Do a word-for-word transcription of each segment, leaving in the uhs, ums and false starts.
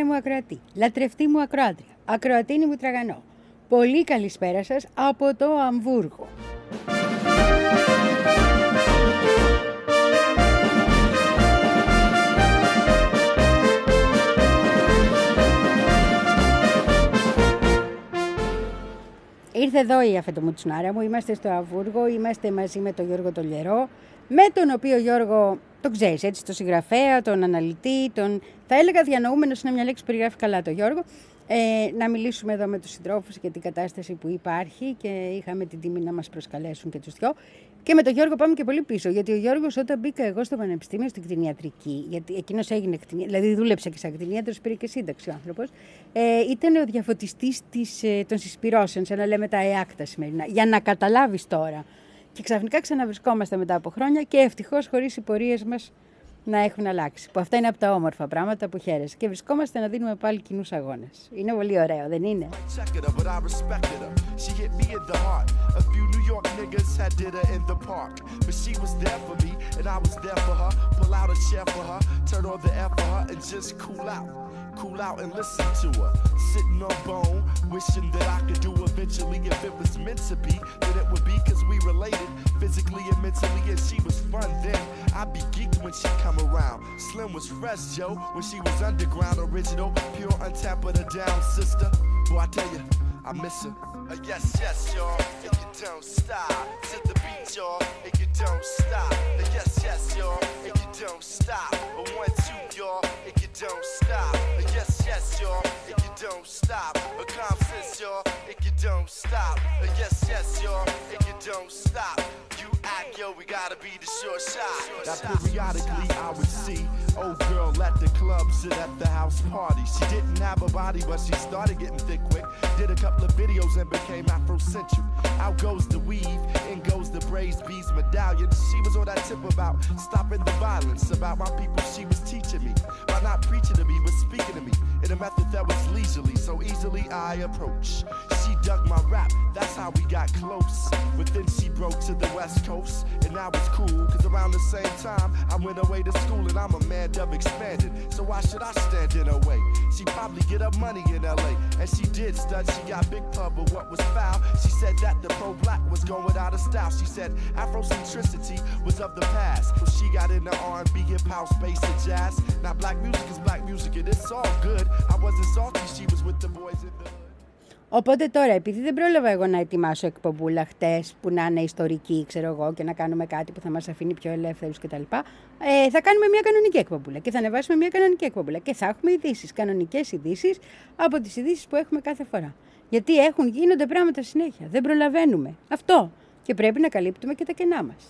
μου ακροατή, λατρευτή μου ακροάτρια, ακροατίνη μου τραγανό. Πολύ καλησπέρα σας από το Αμβούργο. Ήρθε εδώ η αφεντομουτσουνάρα μου, είμαστε στο Αμβούργο, είμαστε μαζί με τον Γιώργο Τολιερό, με τον οποίο Γιώργο τον ξέρεις έτσι, τον συγγραφέα, τον αναλυτή, τον... θα έλεγα διανοούμενος, είναι μια λέξη που περιγράφει καλά τον Γιώργο. Ε, να μιλήσουμε εδώ με τους συντρόφους για την κατάσταση που υπάρχει και είχαμε την τιμή να μας προσκαλέσουν και τους δυο. Και με τον Γιώργο πάμε και πολύ πίσω, γιατί ο Γιώργος όταν μπήκα εγώ στο πανεπιστήμιο στην κτηνιατρική, γιατί εκείνος έγινε κτηνιατρικός, δηλαδή δούλεψε και σαν κτηνίατρος, πήρε και σύνταξη ο άνθρωπος, ε, ήταν ο διαφωτιστής της, ε, των συσπυρώσεων, σαν να λέμε τα ΕΑΚ τα σημερινά, για να καταλάβεις τώρα. Και ξαφνικά ξαναβρισκόμαστε μετά από χρόνια και ευτυχώς χωρίς οι πορείες μας να έχουν αλλάξει. Που αυτά είναι από τα όμορφα πράγματα που χαίρεσαι. Και βρισκόμαστε να δίνουμε πάλι κοινούς αγώνες. Είναι πολύ ωραίο, δεν είναι? Cool out and listen to her, sitting on bone, wishing that I could do eventually. If it was meant to be, then it would be cause we related physically and mentally, and she was fun then. I'd be geeked when she come around. Slim was fresh, Joe, when she was underground, original, pure, untapped, but a down sister. Boy, I tell you, I miss her. Uh, yes, yes, y'all, if you don't stop. To the beat, y'all, if you don't stop. Uh, yes, yes, y'all, if you don't stop. Uh, one, two, y'all, if you don't stop. Uh, yes, yes, y'all, if you don't stop. Uh, calm sense, y'all, if you don't stop. Uh, yes, yes, y'all, if you don't stop. You act, yo, we gotta be the short shot. Now periodically I would see old girl at the club, sit at the house party. She didn't have a body, but she started getting thick quick. Did a couple of videos and became Afrocentric. Out goes the weave, in goes the braised bees medallion. She was on that tip about stopping the violence, about my people she was teaching me. By not preaching to me, but speaking to me in a method that was leisurely, so easily I approach. She dug my rap, that's how we got close. But then she broke to the west coast, and now it's cool, cause around the same time I went away to school and I'm a man dove expanded. So why should I stand in her way? She probably get up money in L A, and she did stud, she got big pub, but what was foul? She said that the pro-black was going out of style. She said Afrocentricity was of the past. So she got into R and B, hip house, bass and jazz. Now black music is black music and it's all good. I wasn't salty, she was with the boys in the... Οπότε τώρα, επειδή δεν πρόλαβα εγώ να ετοιμάσω εκπομπούλα χτες που να είναι ιστορική, ξέρω εγώ, και να κάνουμε κάτι που θα μας αφήνει πιο ελεύθερους κτλ., ε, θα κάνουμε μια κανονική εκπομπούλα και θα ανεβάσουμε μια κανονική εκπομπούλα και θα έχουμε ειδήσεις, κανονικές ειδήσεις από τις ειδήσεις που έχουμε κάθε φορά. Γιατί έχουν, γίνονται πράγματα συνέχεια, δεν προλαβαίνουμε. Αυτό. Και πρέπει να καλύπτουμε και τα κενά μας.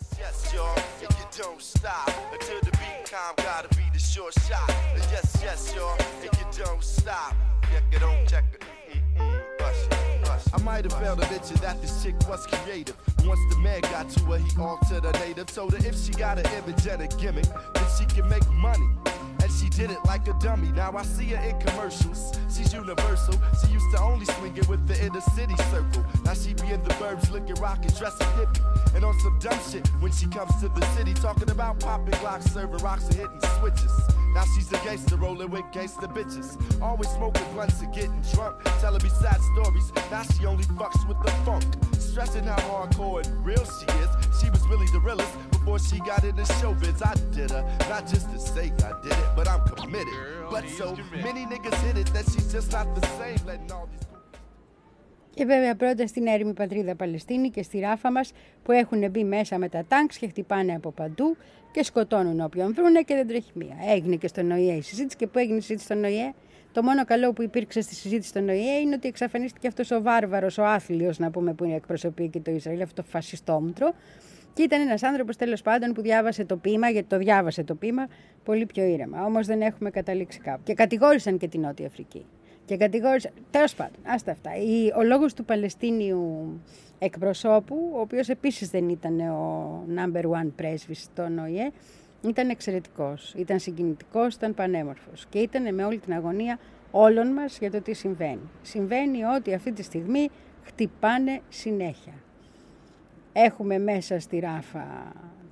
I might have failed to mention that this chick was creative. Once the man got to her, he altered her native. Told her if she got an image and a gimmick, then she can make money. And she did it like a dummy. Now I see her in commercials. She's universal. She used to only swing it with the inner city circle. Now she be in the burbs looking rockin', dressing hippie. And on some dumb shit when she comes to the city, talking about popping glocks, serving rocks and hitting switches. Now she's a gangster rolling with gangster bitches. Always smoking blunts and getting drunk. Telling me sad stories. Now she only fucks with the funk. Stressing how hardcore and real she is. She was really the realest before she got into showbiz. I did her, not just to say I did it, but I'm committed. But so many niggas hit it that she's just not the same. Letting all these... Και βέβαια πρώτα στην έρημη πατρίδα Παλαιστίνη και στη Ράφα μας που έχουν μπει μέσα με τα τάγκς και χτυπάνε από παντού και σκοτώνουν όποιον βρούνε και δεν τρέχει μία. Έγινε και στον ΟΗΕ η συζήτηση και που έγινε η συζήτηση στον ΟΗΕ. Το μόνο καλό που υπήρξε στη συζήτηση στον ΟΗΕ είναι ότι εξαφανίστηκε αυτός ο βάρβαρος, ο άθλιος να πούμε που είναι εκπροσωπεί και το Ισραήλ, αυτό το φασιστόμουτρο. Και ήταν ένας άνθρωπος τέλος πάντων που διάβασε το ποίημα, γιατί το διάβασε το ποίημα πολύ πιο ήρεμα. Όμως δεν έχουμε καταλήξει κάπου. Και κατηγόρησαν και την Νότια Αφρική. Και κατηγόρησαν. Τέλος πάντων, άστα αυτά. Ο λόγος του Παλαιστίνιου εκπροσώπου, ο οποίος επίσης δεν ήταν ο number one πρέσβης στον ΟΗΕ, ήταν εξαιρετικός, ήταν συγκινητικός, ήταν πανέμορφος και ήταν με όλη την αγωνία όλων μας για το τι συμβαίνει. Συμβαίνει ότι αυτή τη στιγμή χτυπάνε συνέχεια. Έχουμε μέσα στη Ράφα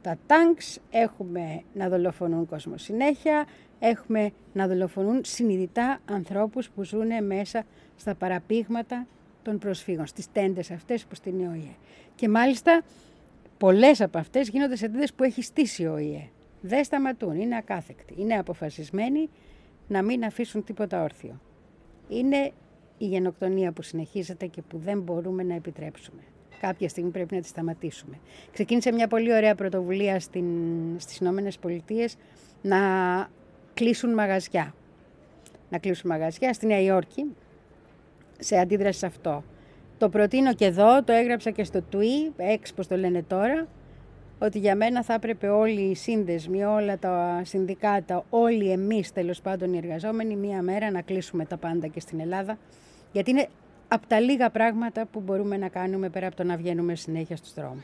τα τάγκς, έχουμε να δολοφονούν κόσμο συνέχεια, έχουμε να δολοφονούν συνειδητά ανθρώπους που ζουν μέσα στα παραπήγματα των προσφύγων, στις τέντες αυτές που στείνει ο ΙΕ. Και μάλιστα πολλές από αυτές γίνονται σε τέντες που έχει στήσει ο ΙΕ. Δεν σταματούν, είναι ακάθεκτοι, είναι αποφασισμένοι να μην αφήσουν τίποτα όρθιο. Είναι η γενοκτονία που συνεχίζεται και που δεν μπορούμε να επιτρέψουμε. Κάποια στιγμή πρέπει να τη σταματήσουμε. Ξεκίνησε μια πολύ ωραία πρωτοβουλία στην, στις Ηνωμένες Πολιτείες να κλείσουν μαγαζιά. Να κλείσουν μαγαζιά στη Νέα Υόρκη σε αντίδραση σε αυτό. Το προτείνω και εδώ, το έγραψα και στο Twitter, X πως το λένε τώρα, ότι για μένα θα έπρεπε όλοι οι σύνδεσμοι, όλα τα συνδικάτα, όλοι εμείς τέλος πάντων οι εργαζόμενοι, μία μέρα να κλείσουμε τα πάντα και στην Ελλάδα, γιατί είναι από τα λίγα πράγματα που μπορούμε να κάνουμε πέρα από το να βγαίνουμε συνέχεια στους δρόμους.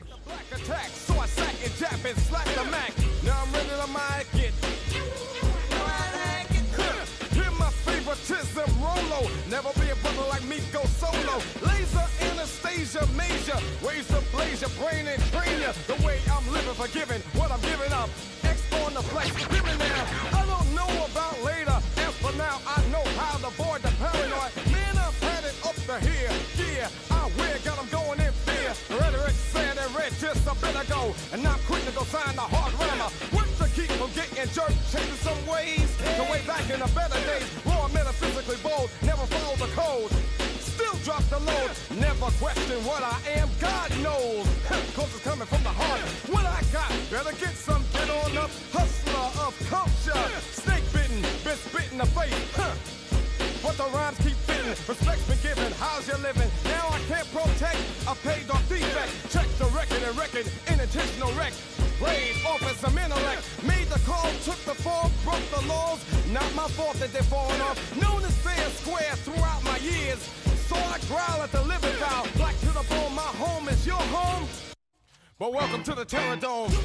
Never be a brother like me, go solo. Laser Anastasia major, ways to blaze your brain and train you. The way I'm living, forgiving what I'm giving up. X on the flex, living now. I don't know about later. As for now, I know how to avoid the paranoid. Man, I've had it up to here. Yeah, I wear, got them going in fear. The rhetoric said and read just a bit ago. And now I'm quick to go sign the hard rammer. What to keep from getting jerked, changing some ways. The way back in the better days. Raw, metaphysically bold, never follow the code. Still drop the load, never question what I am, God knows. Cause it's coming from the heart. What I got, better get some, get on up. Hustler of culture, snake bitten, been spitting the face. Huh. But the rhymes keep fitting, respect's been given, how's you living? Now I can't protect, I paid off defect. Check the record and record, intentional wreck. Played off as some intellect, made the call, took the fall, broke the laws. Not my fault that they're falling off. Known as fair and square throughout my years. So I growl at the living vow. Black to the bone, my home is your home. But welcome to the Terror Dome.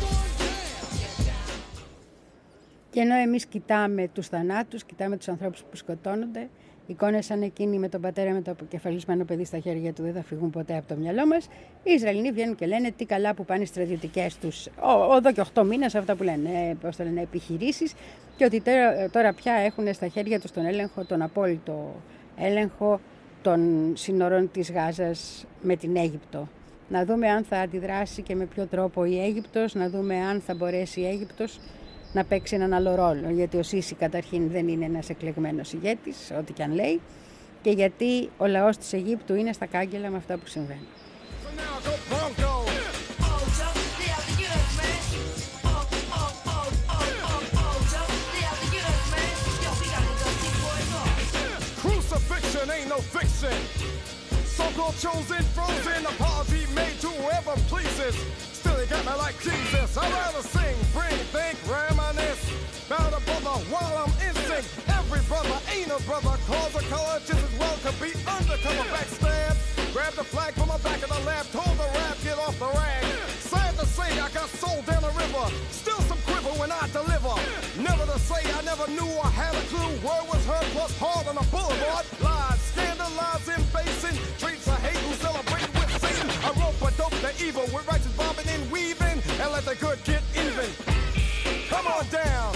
Και ενώ εμείς κοιτάμε τους θανάτους, κοιτάμε τους ανθρώπους που σκοτώνονται, εικόνες σαν εκείνη με τον πατέρα με το αποκεφαλισμένο παιδί στα χέρια του δεν θα φύγουν ποτέ από το μυαλό μας. Οι Ισραηλοί βγαίνουν και λένε τι καλά που πάνε οι στρατιωτικές τους, εδώ και οχτώ μήνες, αυτά που λένε, πώς το λένε, επιχειρήσεις, και ότι τώρα, τώρα πια έχουν στα χέρια τους τον έλεγχο, τον απόλυτο έλεγχο των σύνορων της Γάζας με την Αίγυπτο. Να δούμε αν θα αντιδράσει και με ποιο τρόπο η Αίγυπτος, να δούμε αν θα μπορέσει η Αίγυπτος να παίξει έναν άλλο ρόλο, γιατί ο Σίση καταρχήν δεν είναι ένας εκλεγμένος ηγέτης, ό,τι και αν λέει, και γιατί ο λαός της Αιγύπτου είναι στα κάγκελα με αυτά που συμβαίνουν. So-called chosen, frozen, apology made to whoever pleases. Still, he got me like Jesus. I'd rather sing, bring, think, reminisce about a brother while I'm in sync. Every brother ain't a brother, cause a color just as well could be undercover. Backstab, grab the flag from the back of the lab, told the rap, get off the rag. Sad to say, I got sold down the river. Still some quiver when I deliver. Never to say I never knew or had a clue. Word was heard plus hard on the boulevard. Lies, scandalizing, basing, treats of hate who celebrate with Satan. I rope a dope the evil with righteous bobbing and weaving, and let the good get even. Come on down.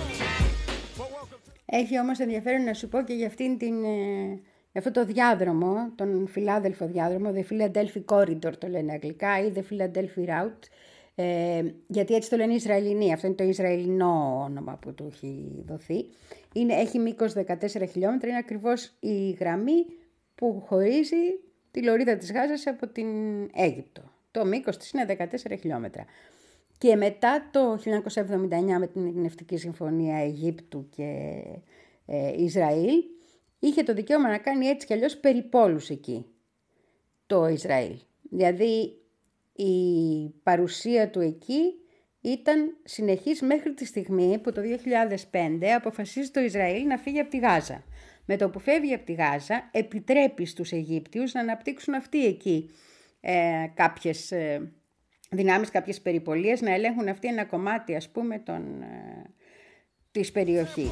Έχει όμως ενδιαφέρον να σου πω και για αυτήν την, ε, αυτό το διάδρομο, τον Φιλάδελφο διάδρομο, The Philadelphia Corridor το λένε αγγλικά ή The Philadelphia Route, ε, γιατί έτσι το λένε οι Ισραηλινοί, αυτό είναι το Ισραηλινό όνομα που του έχει δοθεί. Είναι, έχει μήκος δεκατέσσερα χιλιόμετρα, είναι ακριβώς η γραμμή που χωρίζει τη λωρίδα της Γάζας από την Αίγυπτο. Το μήκος της είναι δεκατέσσερα χιλιόμετρα. Και μετά το χίλια εννιακόσια εβδομήντα εννιά με την Ειρηνευτική Συμφωνία Αιγύπτου και ε, Ισραήλ, είχε το δικαίωμα να κάνει έτσι κι αλλιώς περιπόλους εκεί το Ισραήλ. Δηλαδή η παρουσία του εκεί ήταν συνεχής μέχρι τη στιγμή που το δύο χιλιάδες πέντε αποφασίζει το Ισραήλ να φύγει από τη Γάζα. Με το που φεύγει από τη Γάζα επιτρέπει στους Αιγύπτιους να αναπτύξουν αυτοί εκεί ε, κάποιες ε, δυνάμεις, κάποιες περιπολίες, να ελέγχουν αυτοί ένα κομμάτι ας πούμε των, ε, της περιοχής.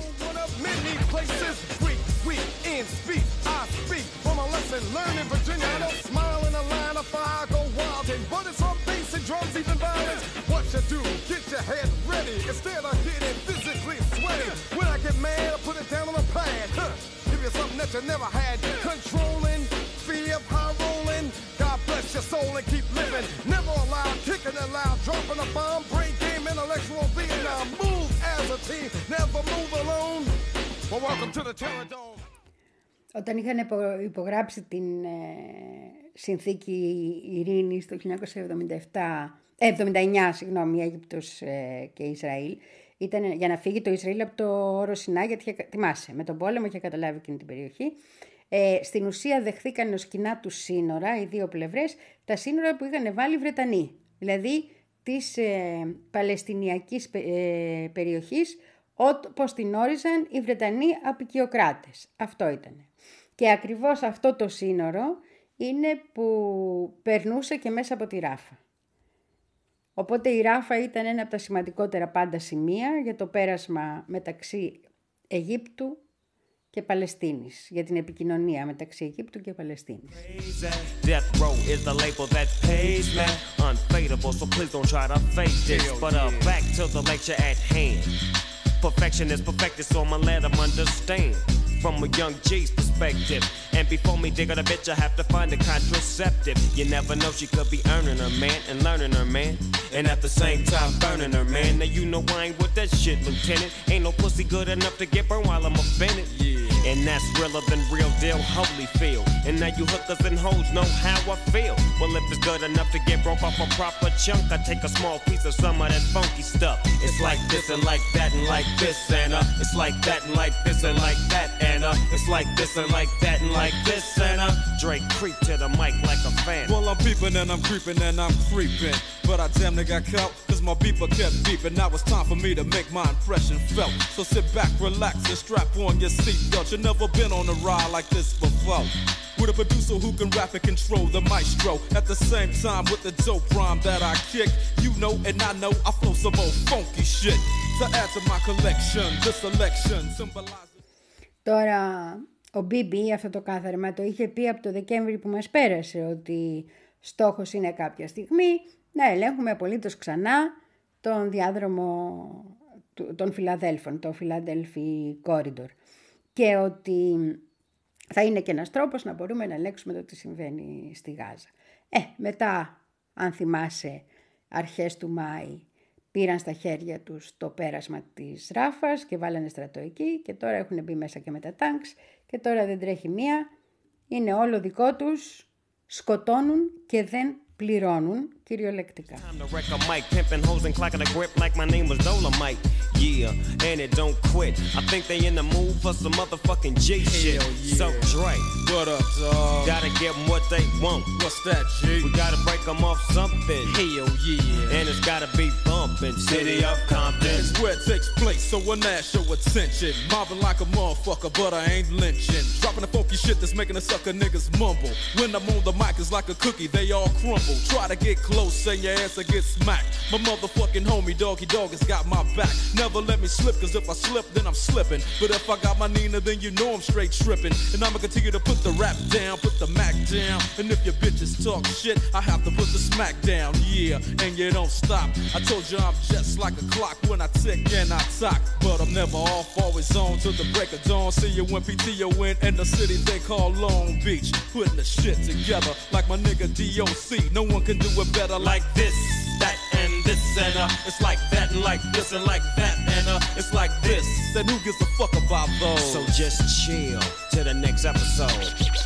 What you do, get head ready instead of getting physically sweaty. When I get mad, I put it down on the pad. Huh. Give you something that you never had. Controlling, fear of high rolling. God bless your soul and keep living. Never allowed, kicking it loud, dropping a bomb. Brain game, intellectual Vietnam. Move as a team, never move alone. Well, welcome to the Terror Dome. Όταν είχαν υπογράψει την ε, συνθήκη ειρήνης το χίλια εννιακόσια εβδομήντα επτά, ε, εβδομήντα εννιά, συγγνώμη, Αίγυπτος ε, και Ισραήλ, ήταν για να φύγει το Ισραήλ από το όρο Σινά, γιατί είχε, θυμάσαι, με τον πόλεμο είχε καταλάβει εκείνη την περιοχή. Ε, στην ουσία δεχθήκαν ως κοινά τους σύνορα, οι δύο πλευρές, τα σύνορα που είχαν βάλει οι Βρετανοί, δηλαδή της ε, Παλαιστινιακής ε, περιοχής, όπως την όριζαν οι Βρετανοί αποικιοκράτες. Αυτό ήταν. Και ακριβώς αυτό το σύνορο είναι που περνούσε και μέσα από τη Ράφα. Οπότε η Ράφα ήταν ένα από τα σημαντικότερα πάντα σημεία για το πέρασμα μεταξύ Αιγύπτου και Παλαιστίνης, για την επικοινωνία μεταξύ Αιγύπτου και Παλαιστίνης. Death row is the label that pays me. Unfadable, so please don't try to fake this. But uh, back to the lecture at hand. Perfection is perfected, so I'ma let them understand. From a young G's perspective. And before me dig a bitch, I have to find a contraceptive. You never know, she could be earning her man and learning her man. And at the same time burning her man. Now you know I ain't with that shit, Lieutenant. Ain't no pussy good enough to get burned while I'm offended. Yeah. And that's realer than real deal, Holyfield. And now you hookers and hoes know how I feel. Well, if it's good enough to get broke off a proper chunk, I take a small piece of some of that funky stuff. It's like this and like that and like this and uh, it's like that and like this and like that and uh, it's like this and like that and like this and uh, Drake creep to the mic like a fan. Well, I'm peeping and I'm creeping and I'm creeping, but I damn near got caught cause my beeper kept beeping. Now it's time for me to make my impression felt. So sit back, relax and strap on your seatbelt. You never been on a ride like this before. With a producer who can rap and control the maestro. At the same time with the dope rhyme that I kick. You know and I know I flow some old funky shit. To add to my collection, this selection symbolizes... Τώρα ο Μπίμπι αυτό το κάθαρμα το είχε πει από το Δεκέμβρη που μας πέρασε, ότι στόχος είναι κάποια στιγμή να ελέγχουμε απολύτως ξανά τον διάδρομο των Φιλαδέλφων, το Philadelphia Corridor, και ότι θα είναι και ένας τρόπος να μπορούμε να ελέγξουμε το τι συμβαίνει στη Γάζα. Ε, μετά, αν θυμάσαι, αρχές του Μάη πήραν στα χέρια τους το πέρασμα της Ράφας και βάλανε στρατό εκεί και τώρα έχουν μπει μέσα και με τα τάγκς και τώρα δεν τρέχει μία, είναι όλο δικό τους, σκοτώνουν και δεν πληρώνουν κυριολεκτικά. Yeah, and it don't quit. I think they in the mood for some motherfucking G shit. Yeah. So Dre, what up, dog? Gotta give them what they want. What's that, G? We gotta break them off something. Hell yeah. And it's gotta be bumpin'. City of Compton. It's where it takes place, so when that show attention. Mobbing like a motherfucker, but I ain't lynching. Dropping the funky shit that's making the sucker niggas mumble. When I'm on the mic, it's like a cookie, they all crumble. Try to get close, and your ass will get smacked. My motherfucking homie, Doggy Dog, has got my back. Never let me slip, cause if I slip, then I'm slipping. But if I got my Nina, then you know I'm straight tripping. And I'ma continue to put the rap down, put the Mac down. And if your bitches talk shit, I have to put the smack down, yeah. And you don't stop. I told you I'm just like a clock when I tick and I talk. But I'm never off, always on till the break of dawn. See you when P T O in, in the city they call Long Beach. Putting the shit together like my nigga D O C. No one can do it better like this, that, and this, and uh. It's like that and like this and like that, and uh. It's like this, then who gives a fuck about those? So just chill to the next episode.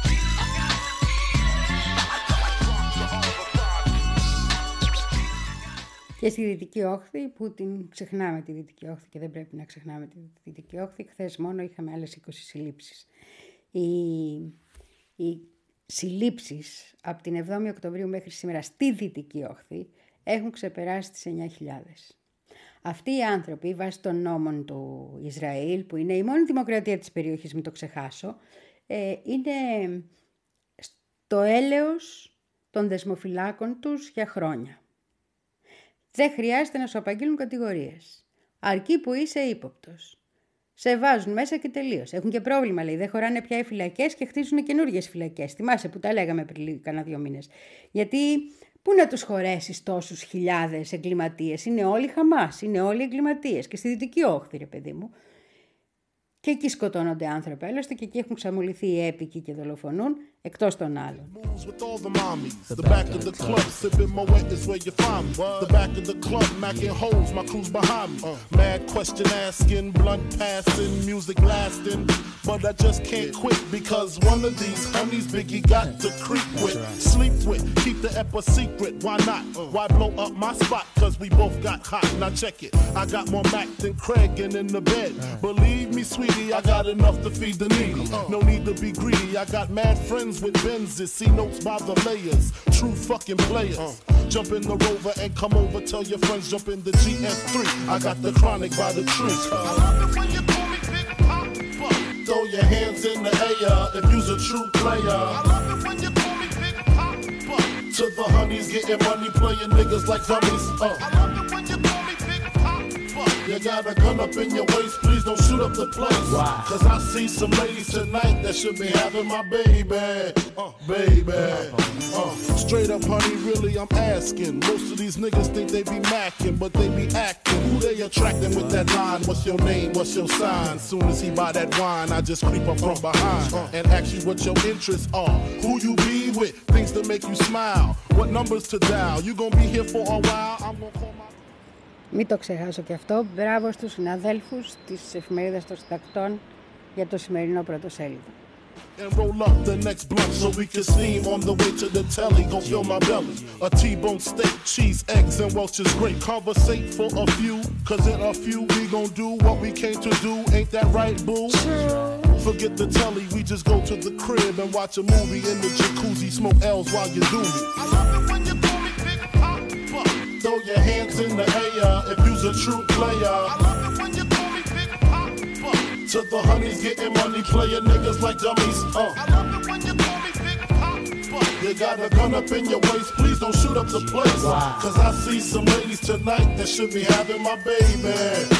Και στη Δυτική Όχθη, που την ξεχνάμε τη Δυτική Όχθη και δεν πρέπει να ξεχνάμε τη Δυτική Όχθη, χθες μόνο είχαμε άλλες είκοσι συλλήψεις. Οι, οι συλλήψεις από την εβδόμη Οκτωβρίου μέχρι σήμερα στη Δυτική Όχθη έχουν ξεπεράσει τις εννιά χιλιάδες. Αυτοί οι άνθρωποι, βάσει των νόμων του Ισραήλ, που είναι η μόνη δημοκρατία της περιοχής, μην το ξεχάσω, ε, είναι στο έλεος των δεσμοφυλάκων τους για χρόνια. Δεν χρειάζεται να σου απαγγείλουν κατηγορίες. Αρκεί που είσαι ύποπτος. Σε βάζουν μέσα και τελείως. Έχουν και πρόβλημα, λέει. Δεν χωράνε πια οι φυλακές και χτίζουν καινούργιες φυλακές. Θυμάσαι που τα λέγαμε πριν κανένα δύο μήνες. Γιατί Πού να τους χωρέσεις τόσους χιλιάδες εγκληματίες? Είναι όλοι Χαμάς, είναι όλοι εγκληματίες. Και στη Δυτική Όχθη, ρε παιδί μου. Και εκεί σκοτώνονται άνθρωποι, άλλωστε, και εκεί έχουν ξαμολυθεί οι έπικοι και δολοφονούν, εκτός των άλλων. The back of the club, sipping Moet is where you find me. The back of the club, macking holes, my crew's behind me. Mad question asking, blunt passing, music lasting. But I just can't quit because one of these homies Biggie got to creep with, sleep with, keep the ep a secret. Why not? Why blow up my spot? Cause we both got hot. Now check it. I got more Mac than Craig and in the bed. Believe me, sweetie, I got enough to feed the needy. No need to be greedy. I got mad friends with Benzes, see notes by the layers. True fucking players. Jump in the Rover and come over. Tell your friends jump in the G S three. I got the chronic by the tree. I love it when you call me Big Papa. Throw your hands in the air if you's a true player. I love it when you call me Big Papa. To the honeys getting money, playing niggas like dummies. Uh. I love it when you call me Big Papa. You got a gun up in your waist, please don't shoot up the place. Why? Cause I see some ladies tonight that should be having my baby. Uh, baby. Uh, straight up, honey, really, I'm asking. Most of these niggas think they be macking, but they be acting. Who they attracting with that line? What's your name? What's your sign? Soon as he buy that wine, I just creep up from behind and ask you what your interests are. Who you be with? Things that make you smile. What numbers to dial? You gonna be here for a while? I'm gonna call my... Μην το ξεχάσω και αυτό. Μπράβο στους συναδέλφους της Εφημερίδας των Συντακτών για το σημερινό πρωτοσέλιδο. And roll up the next blunt so we can steam on the way to the telly. Gon' fill my belly. A T-bone steak, cheese, eggs, and Welch's grape. Conversate for a few, cause in a few we gon' do what we came to do. Ain't that right, boo? Forget the telly, we just go to the crib and watch a movie in the jacuzzi. Smoke L's while you do me. I love it when you call me Big Papa. Throw your hands in the air if you's a true player. I love it when you call me Big Papa. To the honeys getting money, playing niggas like dummies. Uh. I love it when you call me Big Papa. You got a gun up in your waist, please don't shoot up the place. Wow. Cause I see some ladies tonight that should be having my baby,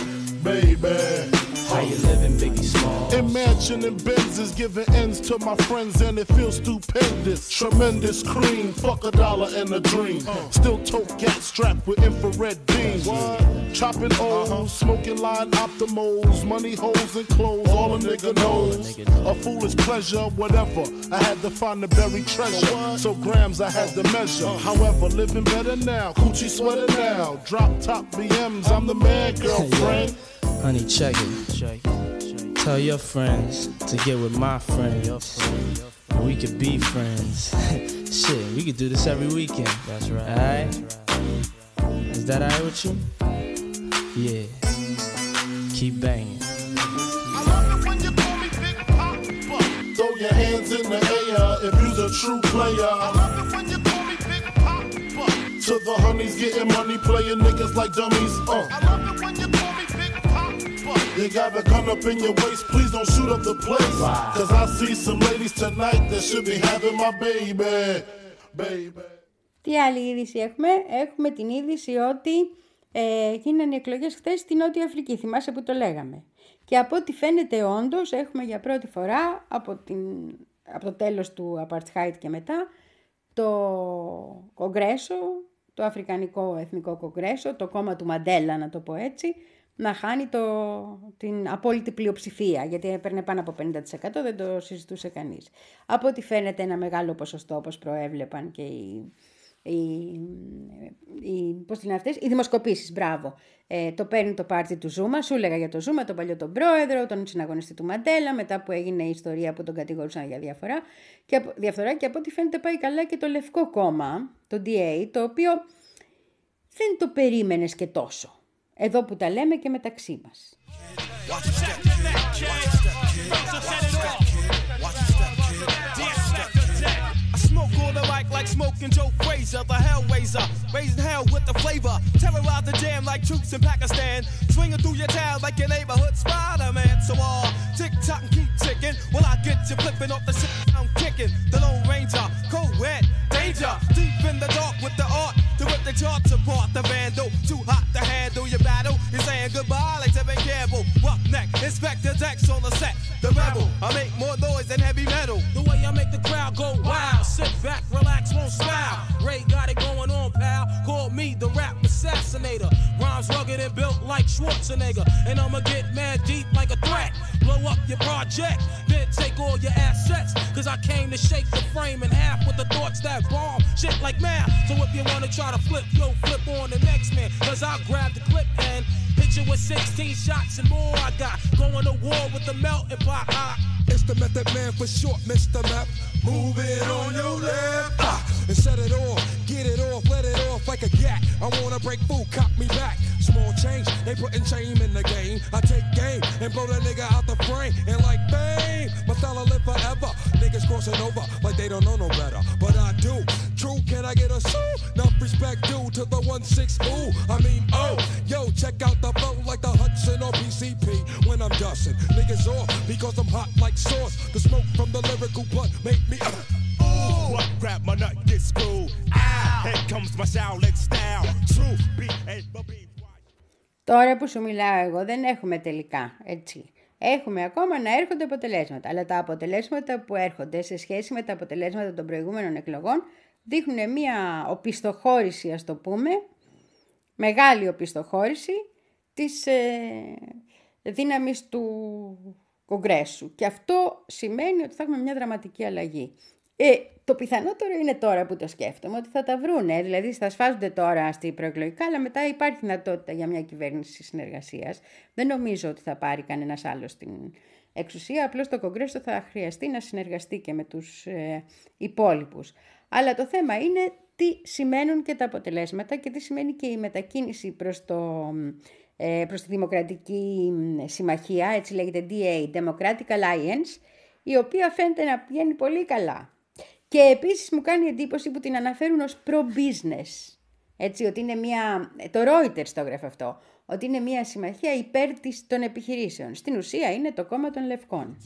baby. How you living, Biggie Smalls? Imagining Benzes giving ends to my friends and it feels stupendous. Tremendous cream, fuck a dollar and a dream. Uh. Still tote gas strapped with infrared beams. What? Chopping O's, uh-huh. Smoking line optimals, money holes and clothes, all a nigga knows. A foolish pleasure, whatever. I had to find the buried treasure, so grams I had to measure. Uh. However, living better now, coochie sweater now. Drop top B Ms, I'm the man, girlfriend. Honey, check it. check it. Tell your friends to get with my friends. And we could be friends. Shit, we could do this every weekend. That's right. Alright? Is that alright with you? Yeah. Keep banging. I love it when you call me Big Papa. Throw your hands in the air if you's a true player. I love it when you call me Big Papa. To the honeys getting money, playing niggas like dummies. Uh. I love it when you call me Big Papa. You got a gun up in your waist, please don't shoot up the place. Wow. Cause I see some ladies tonight that should be having my baby, baby. Τι άλλη είδηση έχουμε? Έχουμε την είδηση ότι ε, γίνανε εκλογές χθες στη Νότια Αφρική. Θυμάσαι που το λέγαμε. Και από ό,τι φαίνεται όντως έχουμε για πρώτη φορά από, την, από το τέλος του Apartheid και μετά το Κογκρέσο, το Αφρικανικό Εθνικό Κογκρέσο, το κόμμα του Μαντέλα να το πω έτσι, να χάνει το, την απόλυτη πλειοψηφία, γιατί έπαιρνε πάνω από πενήντα τοις εκατό, δεν το συζητούσε κανείς. Από ό,τι φαίνεται ένα μεγάλο ποσοστό, όπως προέβλεπαν και οι, οι, οι, πώς λένε αυτές, οι δημοσκοπήσεις, μπράβο. Ε, το παίρνει το πάρτι του Ζούμα, σου έλεγα για το Ζούμα, τον παλιό τον πρόεδρο, τον συναγωνιστή του Μαντέλα, μετά που έγινε η ιστορία που τον κατηγορούσαν για διαφορά και, διαφθορά και από ό,τι φαίνεται πάει καλά και το Λευκό Κόμμα, το ντι έι, το οποίο δεν το περίμενες και τόσο. Εδώ που τα λέμε και μεταξύ μας. Like smoking Joe Frazier, the hellraiser, raising hell with the flavor, terrorize the jam like troops in Pakistan, swinging through your town like your neighborhood Spider-Man. So all uh, tick tock and keep ticking, while I get you flipping off the shit I'm kicking. The Lone Ranger, co-ed, danger, deep in the dark with the art to rip the charts apart. The vandal, too hot to handle your battle. You're saying goodbye like Tevin Campbell. Roughneck, Inspector Dex on the set. The rebel, I make more noise than heavy metal. The way I make the crowd go wild, sit back, relax, won't smile. Ray got it going on like Schwarzenegger. And I'ma get mad deep like a threat. Blow up your project, then take all your assets. Cause I came to shake the frame in half with the thoughts that bomb shit like math. So if you wanna try to flip, yo, flip on the next man. Cause I'll grab the clip and hit you with sixteen shots and more. I got going to war with the melting pot. I It's the Method Man for short, Mister Map. Move it on your left, ah, and set it off, get it off, let it off like a gat. I wanna break food, cop me back. Small change, they putting shame in the game. I take game and blow that nigga out the frame. And like fame, my fella live forever. Niggas crossing over like they don't know no better, but I do. True, can I get a sue? Enough respect due to the one six ooh. I mean, oh, yo, check out the flow like the Hudson or P C P when I'm dusting niggas off because I'm hot like sauce. The smoke from the lyrical blood make me. Ooh, what grab my nut, get screwed. Ah, here comes my Shaolin style. True, B A B. Τώρα που σου μιλάω εγώ δεν έχουμε τελικά, έτσι. Έχουμε ακόμα να έρχονται αποτελέσματα, αλλά τα αποτελέσματα που έρχονται σε σχέση με τα αποτελέσματα των προηγούμενων εκλογών δείχνουν μια οπισθοχώρηση, ας το πούμε, μεγάλη οπισθοχώρηση της ε, δύναμης του Κογκρέσου. Και αυτό σημαίνει ότι θα έχουμε μια δραματική αλλαγή. Ε, το πιθανότερο είναι τώρα που το σκέφτομαι ότι θα τα βρούνε, δηλαδή θα σφάζονται τώρα στη προεκλογικά, αλλά μετά υπάρχει δυνατότητα για μια κυβέρνηση συνεργασίας. Δεν νομίζω ότι θα πάρει κανένας άλλος την εξουσία, απλώς το Κογκρέσο θα χρειαστεί να συνεργαστεί και με τους ε, υπόλοιπους. Αλλά το θέμα είναι τι σημαίνουν και τα αποτελέσματα και τι σημαίνει και η μετακίνηση προς, το, ε, προς τη Δημοκρατική Συμμαχία, έτσι λέγεται ντι έι, Democratic Alliance, η οποία φαίνεται να πηγαίνει πολύ καλά. Και επίσης μου κάνει εντύπωση που την αναφέρουν ως pro-business. Έτσι, ότι είναι μια, το Reuters το έγραφε αυτό, ότι είναι μια συμμαχία υπέρ της των επιχειρήσεων. Στην ουσία είναι το κόμμα των Λευκών.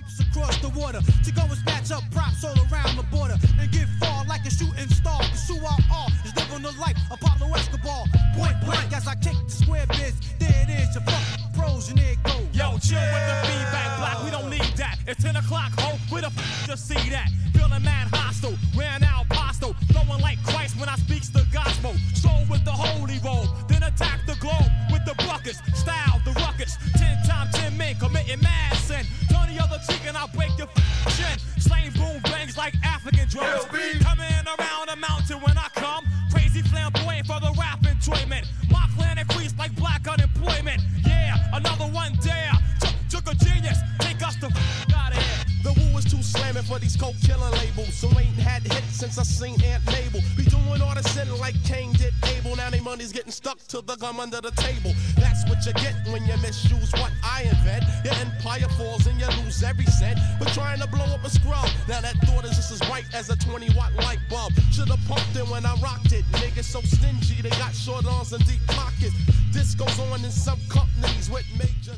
Yo, chill with the feedback block, we don't need that. It's ten o'clock, ho, where the f*** to see that? Feeling mad hostile, ran out postal, flowing like Christ when I speaks the gospel. Stroll with the holy roll, then attack the globe with the buckets, style the ruckus. Ten times ten men committing mad sin. Turn the other cheek and I'll break your f*** chin. Slang boom bangs like African drums. Coming around a mountain when I come, crazy flamboyant for the rap enjoyment. My clan increased like black unemployment. Yeah, another one dare. Took a genius, take us the f*** out of here. The woo is too slamming for these coke killing labels. So ain't had hits since I seen Aunt Mabel. Be doing all the sin like Cain did Abel. Now they money's getting stuck to the gum under the table. That's what you get when you misuse what I invent. Your empire falls and you lose every cent. But trying to blow up a scrub. Now that thought is just as bright as a twenty watt light bulb. Should've pumped it when I rocked it. Niggas so stingy they got short arms and deep pockets. This goes on in some companies with majors.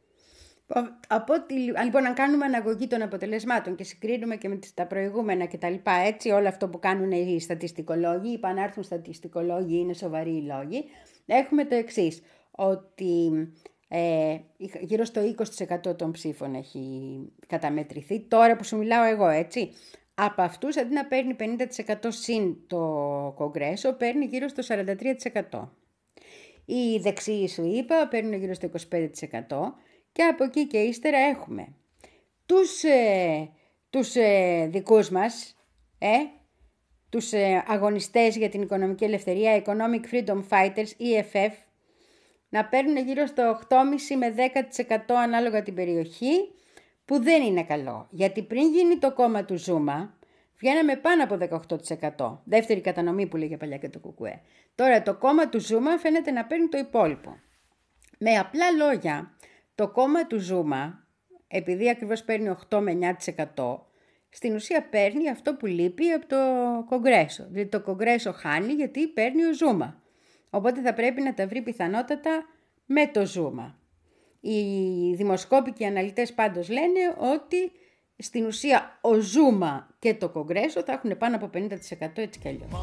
Από τη, λοιπόν, αν κάνουμε αναγωγή των αποτελεσμάτων και συγκρίνουμε και με τα προηγούμενα και τα λοιπά, έτσι, όλο αυτό που κάνουν οι στατιστικολόγοι, οι πανάρθουν στατιστικολόγοι, είναι σοβαροί οι λόγοι, έχουμε το εξής, ότι ε, γύρω στο είκοσι τοις εκατό των ψήφων έχει καταμετρηθεί, τώρα που σου μιλάω εγώ, έτσι. Από αυτούς, αντί να παίρνει πενήντα τοις εκατό συν το Κογκρέσο, παίρνει γύρω στο σαράντα τρία τοις εκατό. Οι δεξιοί σου είπα παίρνουν γύρω στο είκοσι πέντε τοις εκατό. Και από εκεί και ύστερα έχουμε τους, ε, τους ε, δικούς μας, ε, τους ε, αγωνιστές για την οικονομική ελευθερία, Economic Freedom Fighters, ι εφ εφ, να παίρνουν γύρω στο οκτώ κόμμα πέντε με δέκα τοις εκατό ανάλογα την περιοχή, που δεν είναι καλό. Γιατί πριν γίνει το κόμμα του Ζούμα, βγαίναμε πάνω από δεκαοκτώ τοις εκατό. Δεύτερη κατανομή που λέγε παλιά και το Κουκουέ. Τώρα το κόμμα του Ζούμα φαίνεται να παίρνει το υπόλοιπο. Με απλά λόγια, το κόμμα του Ζούμα, επειδή ακριβώς παίρνει οκτώ με εννιά τοις εκατό, στην ουσία παίρνει αυτό που λείπει από το Κογκρέσο. Δηλαδή το Κογκρέσο χάνει γιατί παίρνει ο Ζούμα. Οπότε θα πρέπει να τα βρει πιθανότατα με το Ζούμα. Οι δημοσκόποι και οι αναλυτές πάντως λένε ότι στην ουσία ο Ζούμα και το Κογκρέσο θα έχουν πάνω από πενήντα τοις εκατό έτσι κι αλλιώς.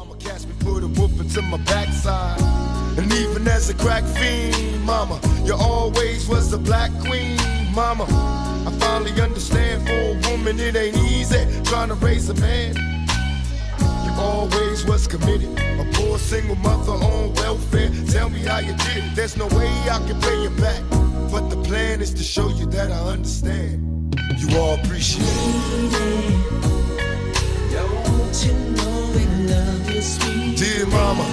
And even as a crack fiend, mama, you always was the black queen, mama. I finally understand for a woman it ain't easy trying to raise a man. You always was was committed. A poor single mother on welfare. Tell me how you did it. There's no way I can pay you back. But the plan is to show you that I understand. You all appreciate it. Don't you know we love you, sweet dear mama.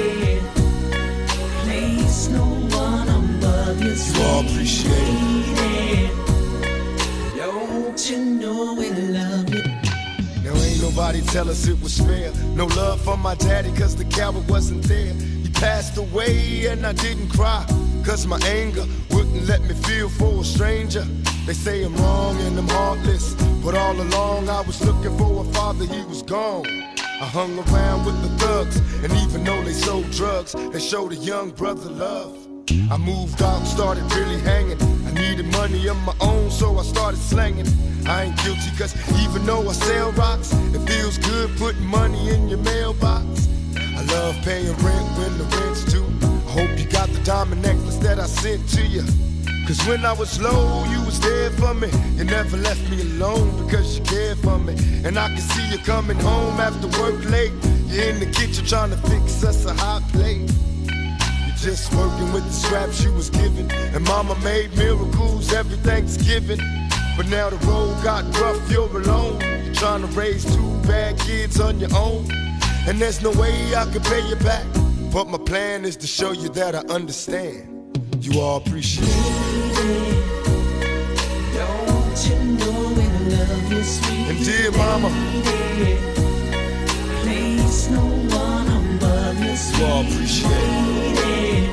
Place no one above you, sweet. You all appreciate it. Don't you know we love you. Now ain't nobody tell us it was fair. No love from my daddy cause the coward wasn't there. He passed away and I didn't cry cause my anger wouldn't let me feel for a stranger. They say I'm wrong and I'm heartless, but all along I was looking for a father, he was gone. I hung around with the thugs, and even though they sold drugs, they showed a young brother love. I moved out, started really hanging. I needed money of my own, so I started slanging. I ain't guilty cause even though I sell rocks, it feels good putting money in your mailbox. I love paying rent when the rent's due. I hope you got the diamond necklace that I sent to you. Cause when I was low, you was there for me. You never left me alone because you cared for me. And I can see you coming home after work late. You're in the kitchen trying to fix us a hot plate. You're just working with the scraps you was given. And mama made miracles every Thanksgiving. But now the road got rough, you're alone. You're trying to raise two bad kids on your own. And there's no way I can pay you back. But my plan is to show you that I understand. You all appreciate it. Don't you know we love you, sweet. And dear mama, place no one above you, sweet. You all appreciate it.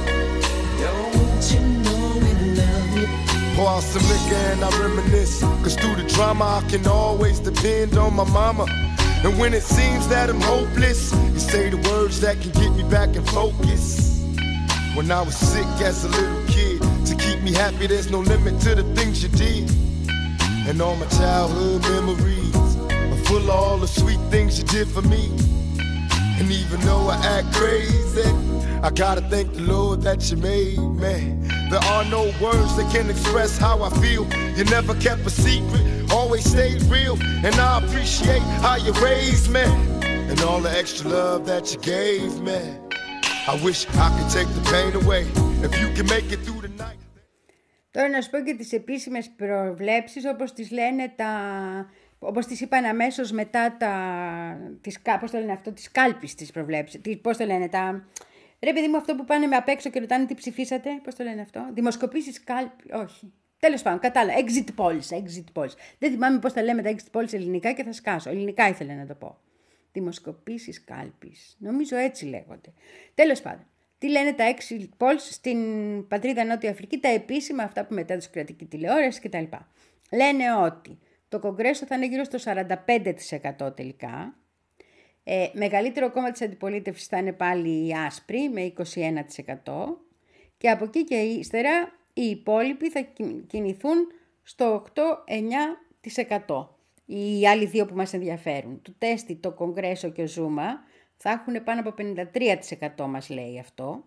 Don't you know we love you. Pour out some liquor and I reminisce. Cause through the drama I can always depend on my mama. And when it seems that I'm hopeless, you say the words that can get me back in focus. When I was sick as a little kid, to keep me happy there's no limit to the things you did. And all my childhood memories are full of all the sweet things you did for me. And even though I act crazy, I gotta thank the Lord that you made me. There are no words that can express how I feel. You never kept a secret, always stayed real. And I appreciate how you raised me and all the extra love that you gave me. I wish I could take the pain away if you can make it through the night. Τώρα να σου πω και τις επίσημες προβλέψεις όπως τις λένε τα... όπως τις είπαν αμέσως μετά τα... Τις... πώς το λένε αυτό, τις κάλπης τις προβλέψεις. Τι... Πώς το λένε τα... Ρε παιδί μου, αυτό που πάνε με απ' έξω και ρωτάνε τι ψηφίσατε. Πώς το λένε αυτό. Δημοσκοπήσεις κάλπη. Όχι. Τέλος πάντων, κατάλαβα. Exit polls. Exit polls. Δεν θυμάμαι πώς τα λέμε τα exit polls ελληνικά και θα σκάσω. Ελληνικά ήθελα να το πω. Δημοσκοπήσεις κάλπης. Νομίζω έτσι λέγονται. Τέλος πάντων. Τι λένε τα exit polls στην πατρίδα Νότια Αφρική, τα επίσημα, αυτά που μετέδωσε κρατική τηλεόραση κτλ. Λένε ότι το Κογκρέσο θα είναι γύρω στο σαράντα πέντε τοις εκατό τελικά. Ε, μεγαλύτερο κόμμα της αντιπολίτευσης θα είναι πάλι οι άσπροι με είκοσι ένα τοις εκατό. Και από εκεί και ύστερα οι υπόλοιποι θα κινηθούν στο οκτώ με εννιά τοις εκατό. Οι άλλοι δύο που μας ενδιαφέρουν. Το Τέστι, το Κογκρέσο και ο Ζούμα θα έχουν πάνω από πενήντα τρία τοις εκατό μας λέει αυτό.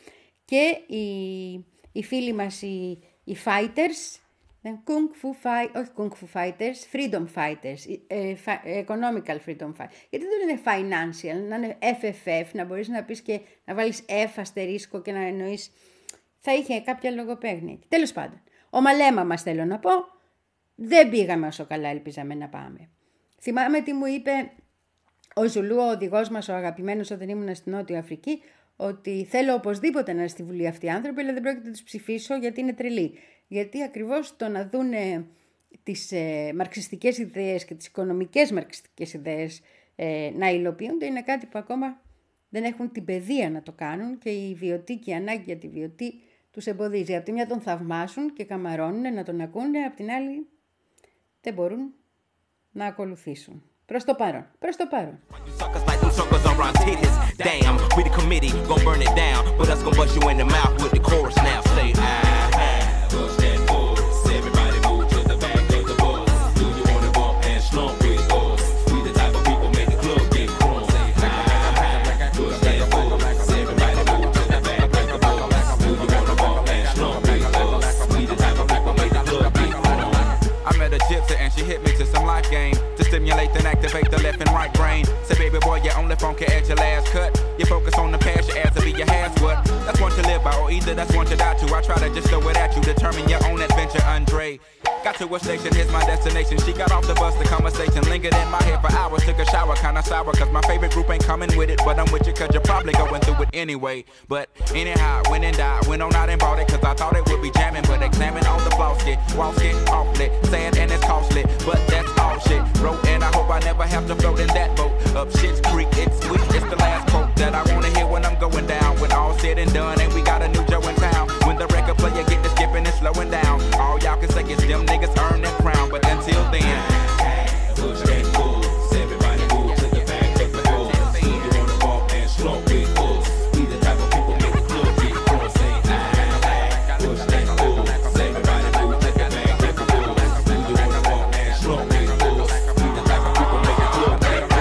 Και οι, οι φίλοι μας, οι, οι fighters, Kung Fu fight, όχι Kung Fu fighters, freedom fighters, economical freedom fighters. Γιατί δεν είναι financial, να είναι εφ εφ εφ, να μπορείς να πεις και να βάλεις F αστερίσκο και να εννοείς. Θα είχε κάποια λογοπαίγνια. Τέλος πάντων, ο Μαλέμα μας θέλω να πω, δεν πήγαμε όσο καλά ελπίζαμε να πάμε. Θυμάμαι τι μου είπε ο Ζουλού, ο οδηγός μας, ο αγαπημένος όταν ήμουν στην Νότια Αφρική, ότι θέλω οπωσδήποτε να είναι στη Βουλή αυτοί οι άνθρωποι, αλλά δεν πρόκειται να τους ψηφίσω γιατί είναι τρελοί. Γιατί ακριβώς το να δούνε τις ε, μαρξιστικές ιδέες και τις οικονομικές μαρξιστικές ιδέες ε, να υλοποιούνται είναι κάτι που ακόμα δεν έχουν την παιδεία να το κάνουν και η βιωτή και η ανάγκη για τη βιωτή τους εμποδίζει. Από τη μια τον θαυμάσουν και καμαρώνουν να τον ακούνε, από την άλλη δεν μπορούν να ακολουθήσουν. Προς το παρόν, προς το παρόν. Hit me to some life game to stimulate and activate the left and right brain. Say, baby boy, boy, you only funky at your last cut. You focus on the past, your ass to be your has what. That's one to live by, or either that's one to die to. I try to just throw it at you, determine your own adventure, Andre. Got to a station, here's my destination. She got off the bus, the conversation lingered in my head for hours. Took a shower, kinda sour, cause my favorite group ain't coming with it. But I'm with you, cause you're probably going through it anyway. But anyhow, went and died, went on out and bought it, cause I thought it would be jamming. But examine on the floss kit, walls get awfully sad and it's costly. But that's all shit, wrote, and I hope I never have to float in that boat. Up Shit's Creek, it's sweet, it's the last quote that I wanna hear when I'm going down. When all said and done, and we got a new Joe in town. When the record player get to skipping and slowing down, all y'all can say is them niggas earn their crown. But until then, push that booze, everybody move to the back of the bus. You wanna walk and slow with us. We the type of people make the club get full. Say push that booze, everybody move to the back of the bus. You wanna walk and slow with us. We the type of people make the club get full.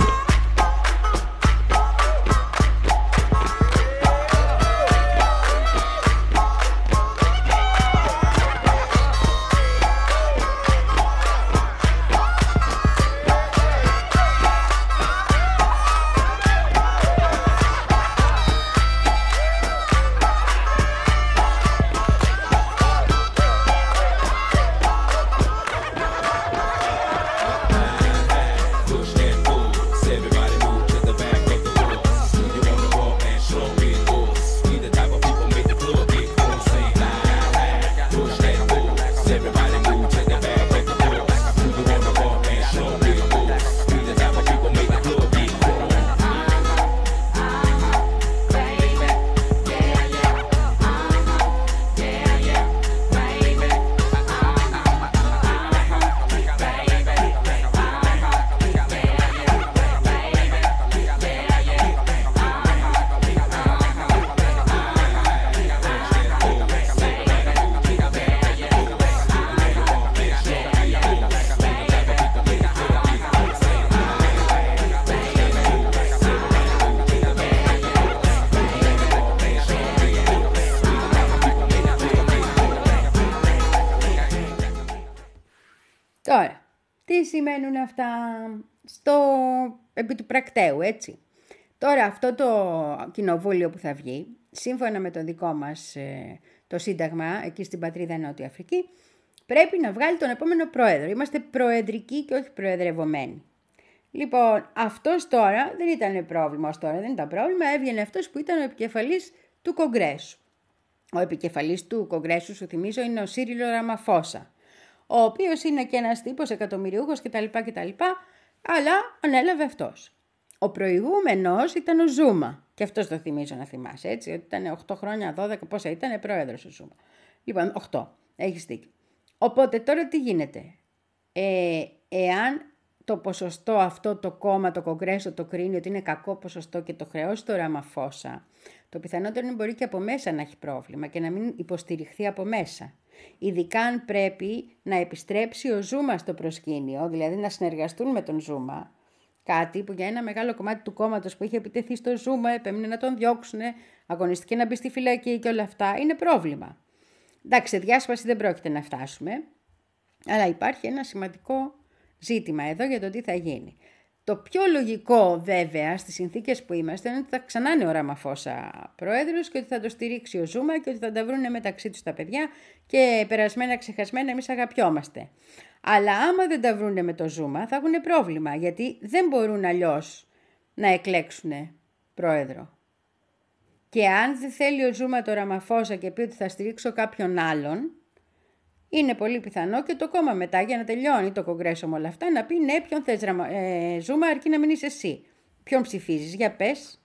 Τώρα, τι σημαίνουν αυτά στο επί του πρακτέου, έτσι. Τώρα αυτό το κοινοβούλιο που θα βγει, σύμφωνα με το δικό μας ε, το σύνταγμα, εκεί στην πατρίδα Νότια Αφρική, πρέπει να βγάλει τον επόμενο πρόεδρο. Είμαστε προεδρικοί και όχι προεδρευομένοι. Λοιπόν, αυτός τώρα δεν ήταν πρόβλημα ως τώρα, δεν ήταν πρόβλημα, έβγαινε αυτός που ήταν ο επικεφαλής του Κογκρέσου. Ο επικεφαλής του Κογκρέσου, σου θυμίζω, είναι ο Σίριλο Ραμαφόσα, ο οποίος είναι και ένας τύπος εκατομμυριούχος κτλ, κτλ, αλλά ανέλαβε αυτός. Ο προηγούμενος ήταν ο Ζούμα, και αυτός το θυμίζω να θυμάσαι, έτσι, ότι ήταν οκτώ χρόνια, δώδεκα, πόσα ήταν πρόεδρος ο Ζούμα. Λοιπόν, οκτώ, έχεις δίκιο. Οπότε τώρα τι γίνεται, ε, εάν το ποσοστό αυτό το κόμμα, το Κογκρέσο το κρίνει ότι είναι κακό ποσοστό και το χρεώσει το Ραμαφόσα, το πιθανότερο είναι μπορεί και από μέσα να έχει πρόβλημα και να μην υποστηριχθεί από μέσα. Ειδικά αν πρέπει να επιστρέψει ο Ζούμα στο προσκήνιο, δηλαδή να συνεργαστούν με τον Ζούμα, κάτι που για ένα μεγάλο κομμάτι του κόμματος που είχε επιτεθεί στο Ζούμα, επέμεινε να τον διώξουν, αγωνιστηκε να μπει στη φυλακή και όλα αυτά, είναι πρόβλημα. Εντάξει, σε διάσπαση δεν πρόκειται να φτάσουμε, αλλά υπάρχει ένα σημαντικό ζήτημα εδώ για το τι θα γίνει. Το πιο λογικό βέβαια στις συνθήκες που είμαστε είναι ότι θα ξανά είναι ο Ραμαφόσα πρόεδρος και ότι θα το στηρίξει ο Ζούμα και ότι θα τα βρούνε μεταξύ τους τα παιδιά και περασμένα ξεχασμένα εμείς αγαπιόμαστε. Αλλά άμα δεν τα βρούνε με το Ζούμα θα έχουν πρόβλημα, γιατί δεν μπορούν αλλιώς να εκλέξουν πρόεδρο. Και αν δεν θέλει ο Ζούμα το Ραμαφόσα και πει ότι θα στηρίξω κάποιον άλλον, είναι πολύ πιθανό και το κόμμα μετά, για να τελειώνει το Κογκρέσο με όλα αυτά, να πει ναι, ποιον θες ε, Ζούμα, αρκεί να μην είσαι εσύ. Ποιον ψηφίζεις, για πες.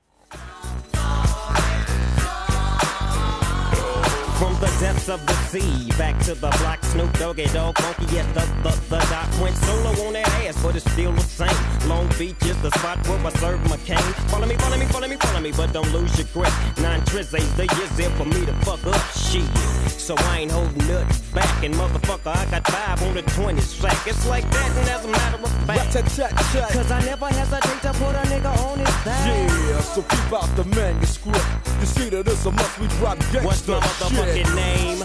From the depths of the sea, back to the block, Snoop Doggy Dogg, funky, yes, the, the, the doc went solo on that ass, but it's still the same. Long Beach is the spot where I serve McCain. Follow me, follow me, follow me, follow me, but don't lose your grip. Nine tris ain't the years there for me to fuck up shit. So I ain't holding nothing back, and motherfucker, I got five on the twenty sack. It's like that, and as a matter of fact, cause I never hesitate to put a nigga on his back. Yeah, so keep out the manuscript. You see that it's a must we drop gangsta What's my motherfucking shit. name?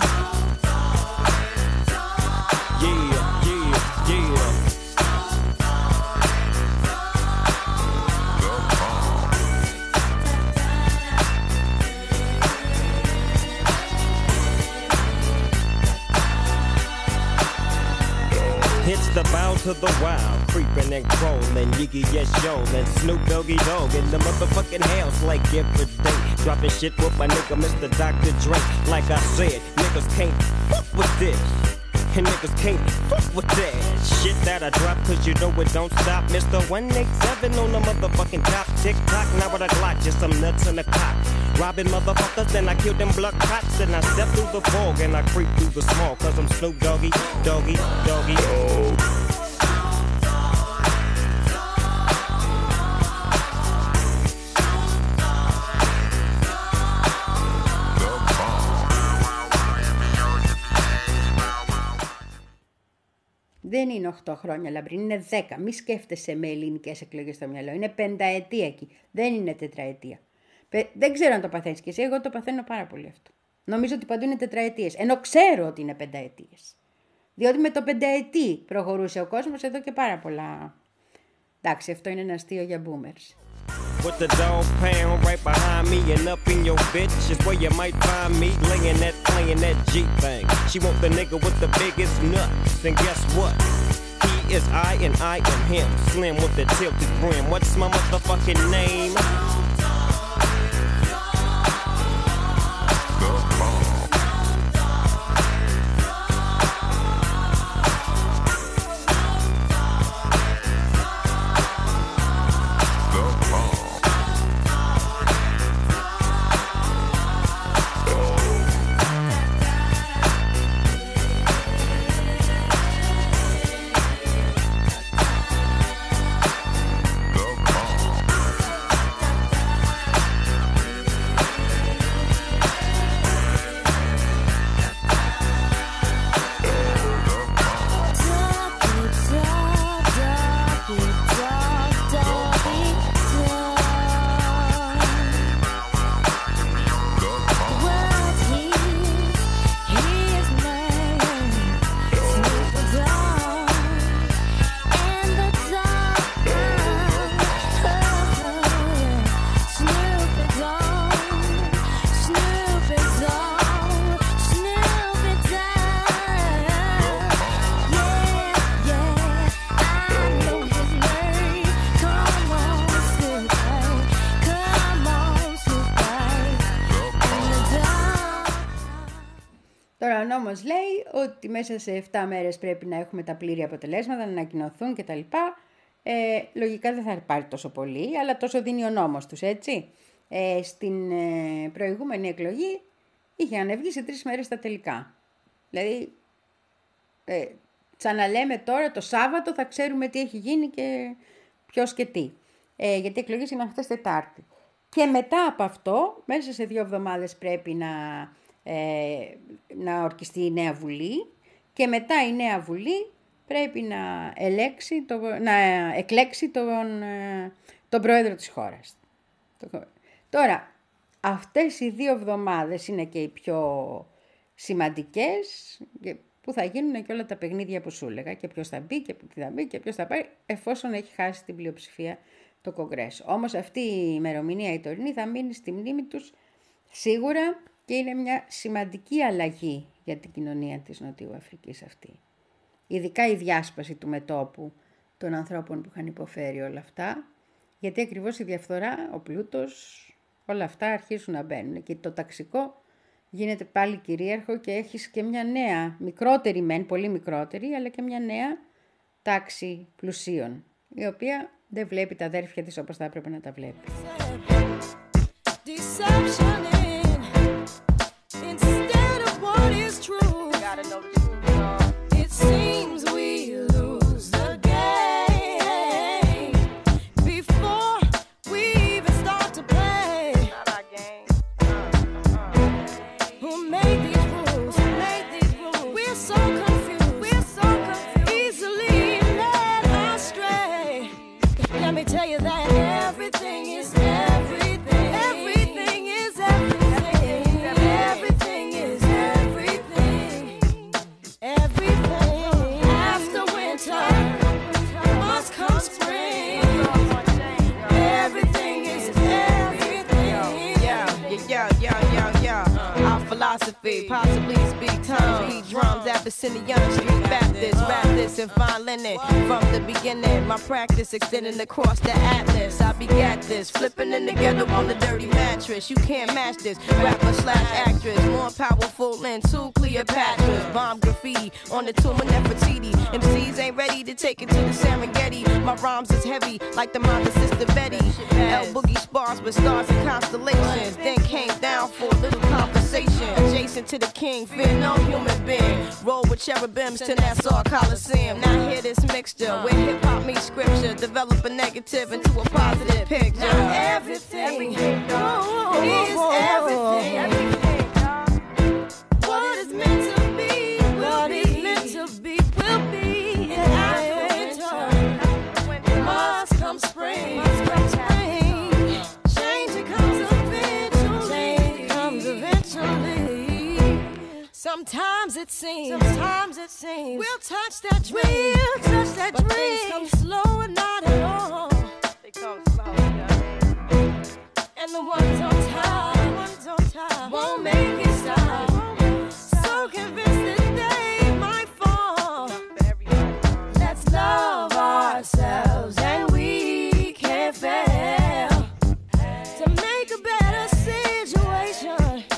Yeah, yeah, yeah. to the wild, creeping and crawling, Yiggy yes yo, and Snoop Doggy Dogg in the motherfucking house like every day. Dropping shit with my nigga Mister Doctor Dre. Like I said, niggas can't fuck with this. And niggas can't fuck with that shit that I drop, cause you know it don't stop. Mister one eighty-seven on the motherfucking top. Tick tock, now with a Glock, just some nuts in the cock. Robbing motherfuckers, then I kill them blood cops. Then I step through the fog and I creep through the small, cause I'm Snoop Doggy, Doggy, Doggy, oh. Δεν είναι οκτώ χρόνια λαμπρινή, είναι δέκα. Μη σκέφτεσαι με ελληνικές εκλογές στο μυαλό. Είναι πενταετία εκεί. Δεν είναι τετραετία. Δεν ξέρω αν το παθαίνεις και εσύ, εγώ το παθαίνω πάρα πολύ αυτό. Νομίζω ότι παντού είναι τετραετίες, ενώ ξέρω ότι είναι πενταετίες. Διότι με το πενταετή προχωρούσε ο κόσμος εδώ και πάρα πολλά. Εντάξει, αυτό είναι ένα αστείο για boomers. With the dog pound right behind me and up in your bitch is where you might find me laying that, playing that G thing. She want the nigga with the biggest nuts, and guess what? He is I and I am him. Slim with the tilted brim. What's my motherfucking name? Τώρα ο νόμος λέει ότι μέσα σε επτά μέρες πρέπει να έχουμε τα πλήρη αποτελέσματα, να ανακοινωθούν κτλ. Ε, λογικά δεν θα πάρει τόσο πολύ, αλλά τόσο δίνει ο νόμος τους, έτσι. Ε, στην ε, προηγούμενη εκλογή είχε ανεβεί σε τρεις μέρες τα τελικά. Δηλαδή, ε, ξαναλέμε τώρα το Σάββατο θα ξέρουμε τι έχει γίνει και ποιος και τι. Ε, γιατί οι εκλογές είναι χθες Τετάρτη. Και μετά από αυτό, μέσα σε δύο εβδομάδες πρέπει να, ε, να ορκιστεί η νέα Βουλή και μετά η νέα Βουλή πρέπει να, ελέξει το, να εκλέξει τον, τον πρόεδρο της χώρας. Τώρα, αυτές οι δύο εβδομάδες είναι και οι πιο σημαντικές που θα γίνουν και όλα τα παιχνίδια που σου έλεγα και ποιος θα μπει και ποιος θα μπει και ποιος θα πάει εφόσον έχει χάσει την πλειοψηφία το Κογκρέσο. Όμως αυτή η ημερομηνία η τωρινή θα μείνει στη μνήμη τους σίγουρα και είναι μια σημαντική αλλαγή για την κοινωνία της Νοτιού Αφρικής αυτή. Ειδικά η διάσπαση του μετώπου των ανθρώπων που είχαν υποφέρει όλα αυτά, γιατί ακριβώς η διαφθορά, ο πλούτος, όλα αυτά αρχίζουν να μπαίνουν και το ταξικό γίνεται πάλι κυρίαρχο και έχεις και μια νέα, μικρότερη μεν, πολύ μικρότερη, αλλά και μια νέα τάξη πλουσίων, η οποία δεν βλέπει τα αδέρφια της όπως θα έπρεπε να τα βλέπει. Everything in the young street Baptist, rap this and fine linen. From the beginning, my practice extending across the atlas. I begat this, flipping in the ghetto on the dirty mattress. You can't match this, rapper slash actress. More powerful than two Cleopatras. Bomb graffiti on the tomb of Nefertiti. M Cs ain't ready to take it to the Serengeti. My rhymes is heavy like the mother sister Betty. L Boogie spars with stars and constellations. Then came down for a little conversation. Adjacent to the king, fear no human being. Roll with cherubims to Nassau Coliseum. Now hear this mixture where hip hop meets scripture. Develop a negative into a positive picture. Now everything, everything oh, is everything. everything what is meant to be, will be. Meant to be, will be. And after winter, must come spring. Must come spring. Change it comes eventually. Change comes eventually. Sometimes it seems, sometimes it seems we'll touch that dream, we'll touch that but dream. Things come slow and not at all. They come slow, yeah. And the ones on top, the ones on top won't make it stop. So convinced that they might fall. Let's love ourselves and we can't fail to make a better situation.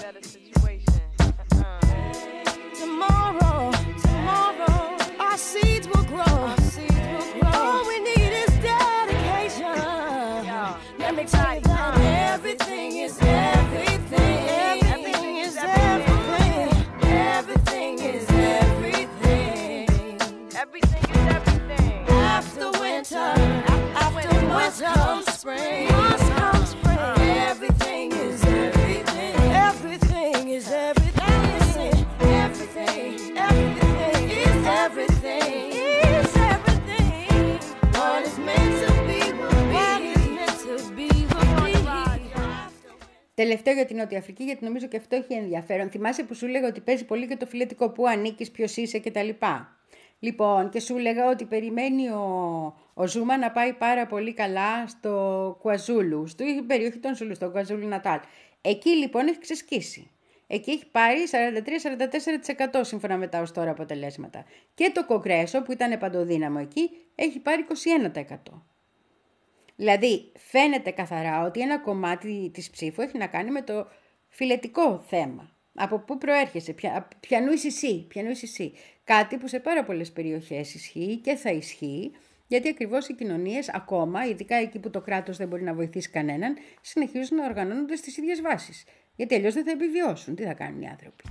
Tomorrow, tomorrow, our seeds will grow. Our seeds will grow. All we need is dedication. Yo, let me tell you that everything is everything. Everything is everything. Everything is everything. Everything is everything. After winter, after winter comes spring. Must come spring. Everything is everything. Everything is everything. Everything, everything is everything, is everything. What is meant to be will be. What is meant to be will be. Τελευταίο για την Νότια Αφρική, γιατί νομίζω και αυτό έχει ενδιαφέρον. Θυμάσαι που σου λέγα ότι παίζει πολύ και το φιλετικό, που ανήκεις, ποιος είσαι κτλ. Λοιπόν, και σου λέγα ότι περιμένει ο, ο Ζούμα να πάει πάρα πολύ καλά στο Κουαζούλου, στην περιοχή των Ζούλου, στο Κουαζούλου Νατάλ. Εκεί λοιπόν έχει ξεσκίσει. Εκεί έχει πάρει σαράντα τρία με σαράντα τέσσερα τοις εκατό σύμφωνα με τα ως τώρα αποτελέσματα. Και το Κογκρέσο που ήταν παντοδύναμο εκεί έχει πάρει είκοσι ένα τοις εκατό. Δηλαδή φαίνεται καθαρά ότι ένα κομμάτι της ψήφου έχει να κάνει με το φιλετικό θέμα. Από πού προέρχεσαι, ποια, ποιανού είσαι εσύ, ποιανού είσαι εσύ. Κάτι που σε πάρα πολλές περιοχές ισχύει και θα ισχύει, γιατί ακριβώς οι κοινωνίες ακόμα, ειδικά εκεί που το κράτος δεν μπορεί να βοηθήσει κανέναν, συνεχίζουν να οργανώνονται στις ίδιες βάσεις. Γιατί αλλιώς δεν θα επιβιώσουν. Τι θα κάνουν οι άνθρωποι.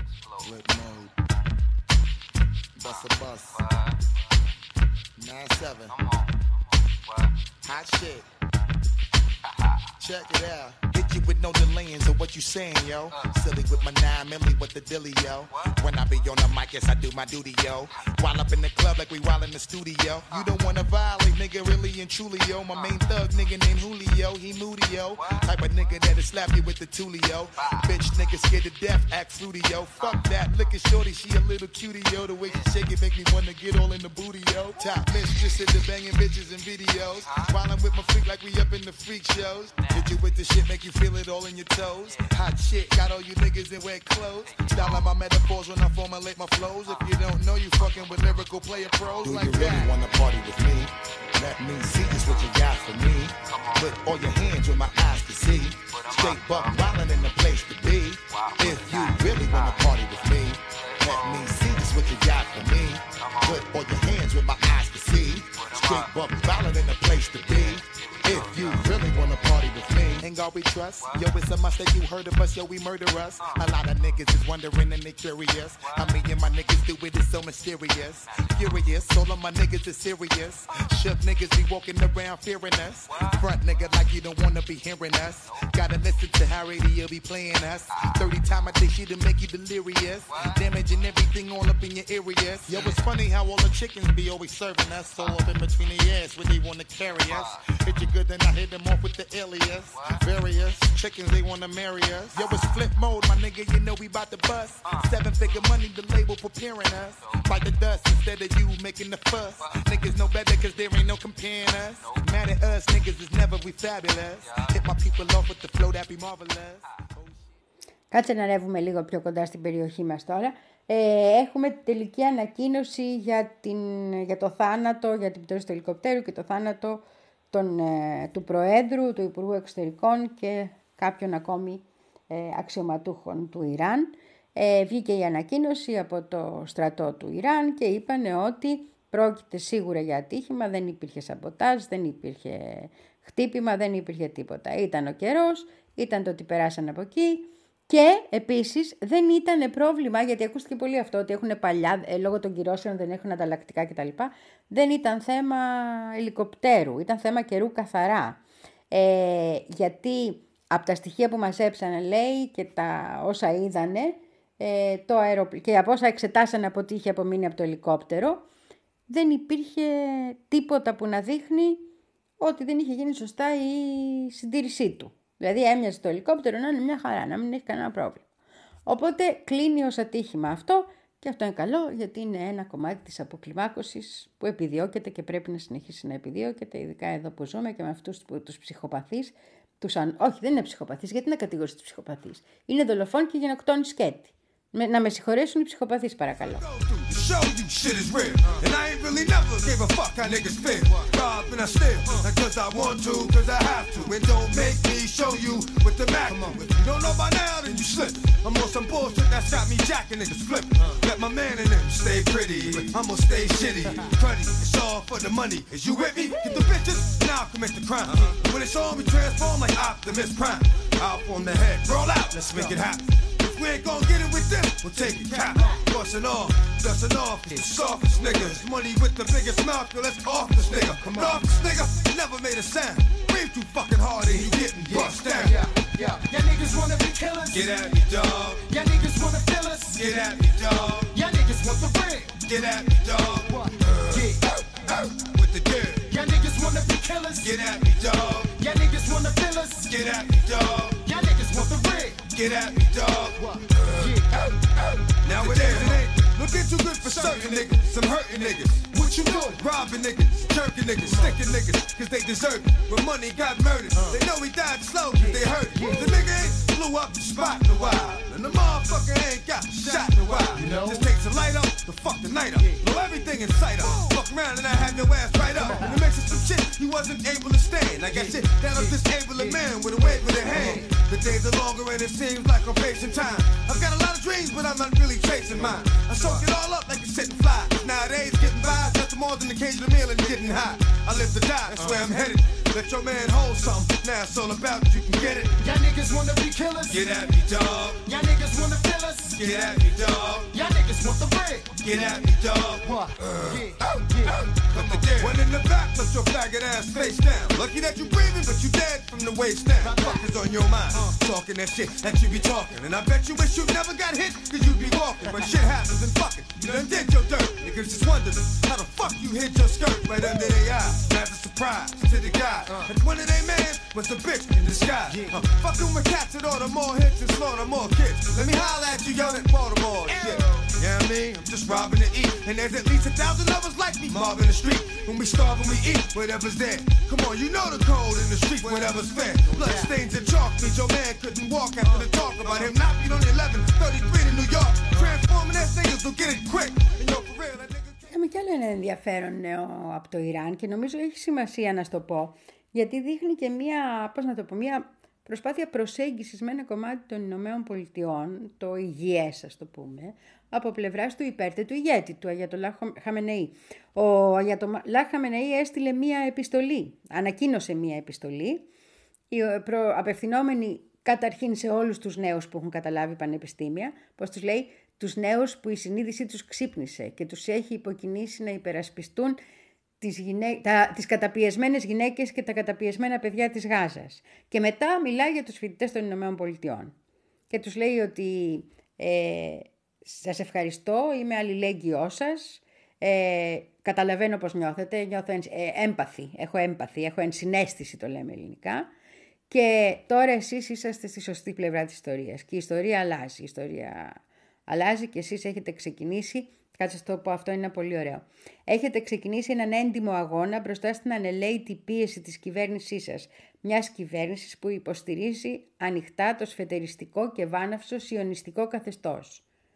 Check it out. Get you with no delaying, so what you saying, yo? Uh. Silly with my nine milli with the dilly, yo. What? When I be on the mic, yes, I do my duty, yo. While up in the club like we while in the studio. Uh. You don't wanna violate, nigga, really and truly, yo. My main thug nigga named Julio, he moody, yo. What? Type of nigga that'll slap you with the tulio. Uh. Bitch, nigga scared to death, act fruity, yo. Fuck uh. that, look at shorty, she a little cutie, yo. The way she shake it make me wanna get all in the booty, yo. Top mistress into banging bitches and videos. Uh. While I'm with my freak like we up in the freak shows. Hit you with the shit, make you feel it all in your toes. Hot shit, got all you niggas in wet clothes. Style out my metaphors when I formulate my flows. If you don't know, you fucking with lyrical player pros. Do like you really that. Wanna party with me? Let me see just what you got for me. Put all your hands with my eyes to see. Straight buck wildin' in the place to be. If you really wanna party with me, let me see just what you got for me. Put all your hands with my eyes to see. Straight buck wildin' in the place to be. If you really wanna party with me, ain't God we trust. Yo, it's a must that you heard of us, yo, we murder us. A lot of niggas is wondering and they curious. How me and my niggas do it is so mysterious. Furious, all of my niggas is serious. Shook niggas be walking around fearing us. Front nigga like you don't wanna be hearing us. Gotta listen to how radio be playing us. thirty times a day shit'll make you delirious. Damaging everything all up in your areas. Yo, it's funny how all the chickens be always serving us. All up in between the ass where they wanna carry us. Hit you good, then I hit them off with the alias. Various chickens, they wanna marry us. Yo, it's flip mode, my nigga, you know we bout to bust. Seven figure money, the label preparing us. Fight the dust instead of you making the fuss. Niggas know better cause there ain't no comparing us. Mad at us, niggas is never we fabulous. Hit my people off with the flow that be marvelous. Κάτσε να ανέβουμε λίγο πιο κοντά στην περιοχή μας τώρα. Ε, έχουμε τελική ανακοίνωση για, την, για το θάνατο, για την πτώση του ελικοπτέρου και το θάνατο των, ε, του Προέδρου, του Υπουργού Εξωτερικών και κάποιων ακόμη ε, αξιωματούχων του Ιράν. Ε, βγήκε η ανακοίνωση από το στρατό του Ιράν και είπαν ότι πρόκειται σίγουρα για ατύχημα, δεν υπήρχε σαμποτάζ, δεν υπήρχε χτύπημα, δεν υπήρχε τίποτα. Ήταν ο καιρός, ήταν το ότι περάσαν από εκεί και επίσης δεν ήταν πρόβλημα, γιατί ακούστηκε πολύ αυτό, ότι έχουν παλιά, ε, λόγω των κυρώσεων δεν έχουν ανταλλακτικά κτλ. Δεν ήταν θέμα ελικοπτέρου, ήταν θέμα καιρού καθαρά. Ε, γιατί από τα στοιχεία που μας έψανε, λέει, και τα όσα είδανε, ε, το αεροπλ... και από όσα εξετάσανε από τι είχε απομείνει από το ελικόπτερο, δεν υπήρχε τίποτα που να δείχνει ότι δεν είχε γίνει σωστά η συντήρησή του. Δηλαδή έμοιαζε το ελικόπτερο να είναι μια χαρά, να μην έχει κανένα πρόβλημα. Οπότε κλείνει ως ατύχημα αυτό και αυτό είναι καλό, γιατί είναι ένα κομμάτι της αποκλιμάκωσης που επιδιώκεται και πρέπει να συνεχίσει να επιδιώκεται, ειδικά εδώ που ζούμε και με αυτούς τους ψυχοπαθείς. Τους αν... Όχι, δεν είναι ψυχοπαθείς, γιατί να κατηγορείς τους ψυχοπαθείς. Είναι δολοφόνοι και γενοκτόνοι σκέτη. Με, να με συγχωρέσουν οι ψυχοπαθείς, παρακαλώ. Show you shit is real. And I ain't really never gave a fuck how niggas feel. Rob and I steal, not cause I want to, cause I have to. And don't make me show you with the Mac. If you don't know by now, then you slip. I'm on some bullshit that's got me jacking niggas flip. Let my man in them stay pretty, I'ma stay shitty. Cruddy, it's all for the money. Is you with me? Get the bitches, now commit the crime. When it's on, we transform like Optimus Prime. Out on the head, roll out, let's make it happen. We ain't gon' get it with them, we'll take it cap. Bustin' off, dustin' off, the softest niggas. Money with the biggest mouth, yo, let's off this nigga. Come on, this nigga never made a sound. Breathe too fucking hard and he getting bust down. Yeah, yeah, yeah, niggas wanna be killers. Get at me, dog. Yeah, niggas wanna fill us. Get at me, dog. Yeah, niggas want the bread. Get at me, dog. What? Uh, yeah, with the dirt. Yeah, niggas wanna be killers. Get at me, dog. Yeah, niggas wanna fill us. Get at me, dog. Yeah, niggas want the bread. Get at me, dog. What? Now it is, it ain't looking too good for certain niggas, some hurting niggas. What you doing? Robbing niggas, jerking niggas, sticking niggas, cause they deserve it. When money got murdered, uh. they know he died slow cause they hurt it. The nigga ain't blew up the spot in a while, and the motherfucker ain't got shot in a while. You know? Just takes a light up to fuck the night up. Blow everything in sight up. Fuck around and I have your ass right up. In the midst of some shit, he wasn't able to stand. I got shit that'll disable a man with a wave of the hand. The days are longer and it seems like I'm facing time. I've got a lot of dreams, but I'm not really chasing mine. I soak it all up like a sitting fly. Nowadays, getting by is nothing more than the occasional meal and getting high. I live to die, that's where I'm headed. Let your man hold something. Now it's all about you can get it. Y'all niggas wanna be killers. Get at me, dog. Y'all niggas wanna fill us. Get at me, dog. Y'all niggas want the bread. Get at me, dog. What? Uh, yeah, yeah. Come to dead. One in the back, put your faggot ass face down. Lucky that you breathing, but you dead from the waist down. Fuck is on your mind. Uh, talking that shit that you be talking. And I bet you wish you never got hit, cause you be walking. When shit happens and fucking, you done did your dirt. Niggas just wondering how the fuck you hit your skirt right under their eye. That's a surprise to the guy. Uh, and one of they man was a bitch in disguise. Uh, fucking with cats that order more hits and slaughter more kids. Let me holler at you, young at Baltimore. Shit. Yeah, I mean, I'm just robbing to eat. And there's at least a thousand others like me mobbing the street. When we starve and we eat, whatever's there. Come on, you know the code in the street, whatever's fair. Blood stains and chalk means your man couldn't walk after the talk about him not being on the eleven thirty-three to New York. Transforming that niggas will get it quick. And yo, for real, that nigga... Είχαμε κι άλλο ένα ενδιαφέρον νέο από το Ιράν και νομίζω έχει σημασία να στο πω, γιατί δείχνει και μία, πώς να το πω, μία προσπάθεια προσέγγισης με ένα κομμάτι των Ηνωμένων Πολιτειών, το υγιές ας το πούμε, από πλευράς του υπέρτετου ηγέτη, του Αγιατολάχ Χαμενεή. Ο Αγιατολάχ Χαμενεή έστειλε μία επιστολή, ανακοίνωσε μία επιστολή, απευθυνόμενη καταρχήν σε όλους τους νέους που έχουν καταλάβει πανεπιστήμια, πώς τους λέει, τους νέους που η συνείδησή τους ξύπνησε και τους έχει υποκινήσει να υπερασπιστούν τις, γυναί... τα... τις καταπιεσμένες γυναίκες και τα καταπιεσμένα παιδιά της Γάζας. Και μετά μιλάει για τους φοιτητές των Ηνωμένων Πολιτειών. Και τους λέει ότι ε, σας ευχαριστώ, είμαι αλληλέγγυός σας, ε, καταλαβαίνω πώς νιώθετε, νιώθω εν... ε, έμπαθη, έχω έμπαθη, έχω ενσυναίσθηση το λέμε ελληνικά. Και τώρα εσείς είσαστε στη σωστή πλευρά της ιστορίας. Και η ιστορία αλλάζει, η ιστορία αλλάζει και εσείς έχετε ξεκινήσει, κάτσε στο πω αυτό είναι πολύ ωραίο, έχετε ξεκινήσει έναν έντιμο αγώνα μπροστά στην ανελαίτη πίεση της κυβέρνησής σας, μιας κυβέρνησης που υποστηρίζει ανοιχτά το σφετεριστικό και βάναυσο σιωνιστικό καθεστώς.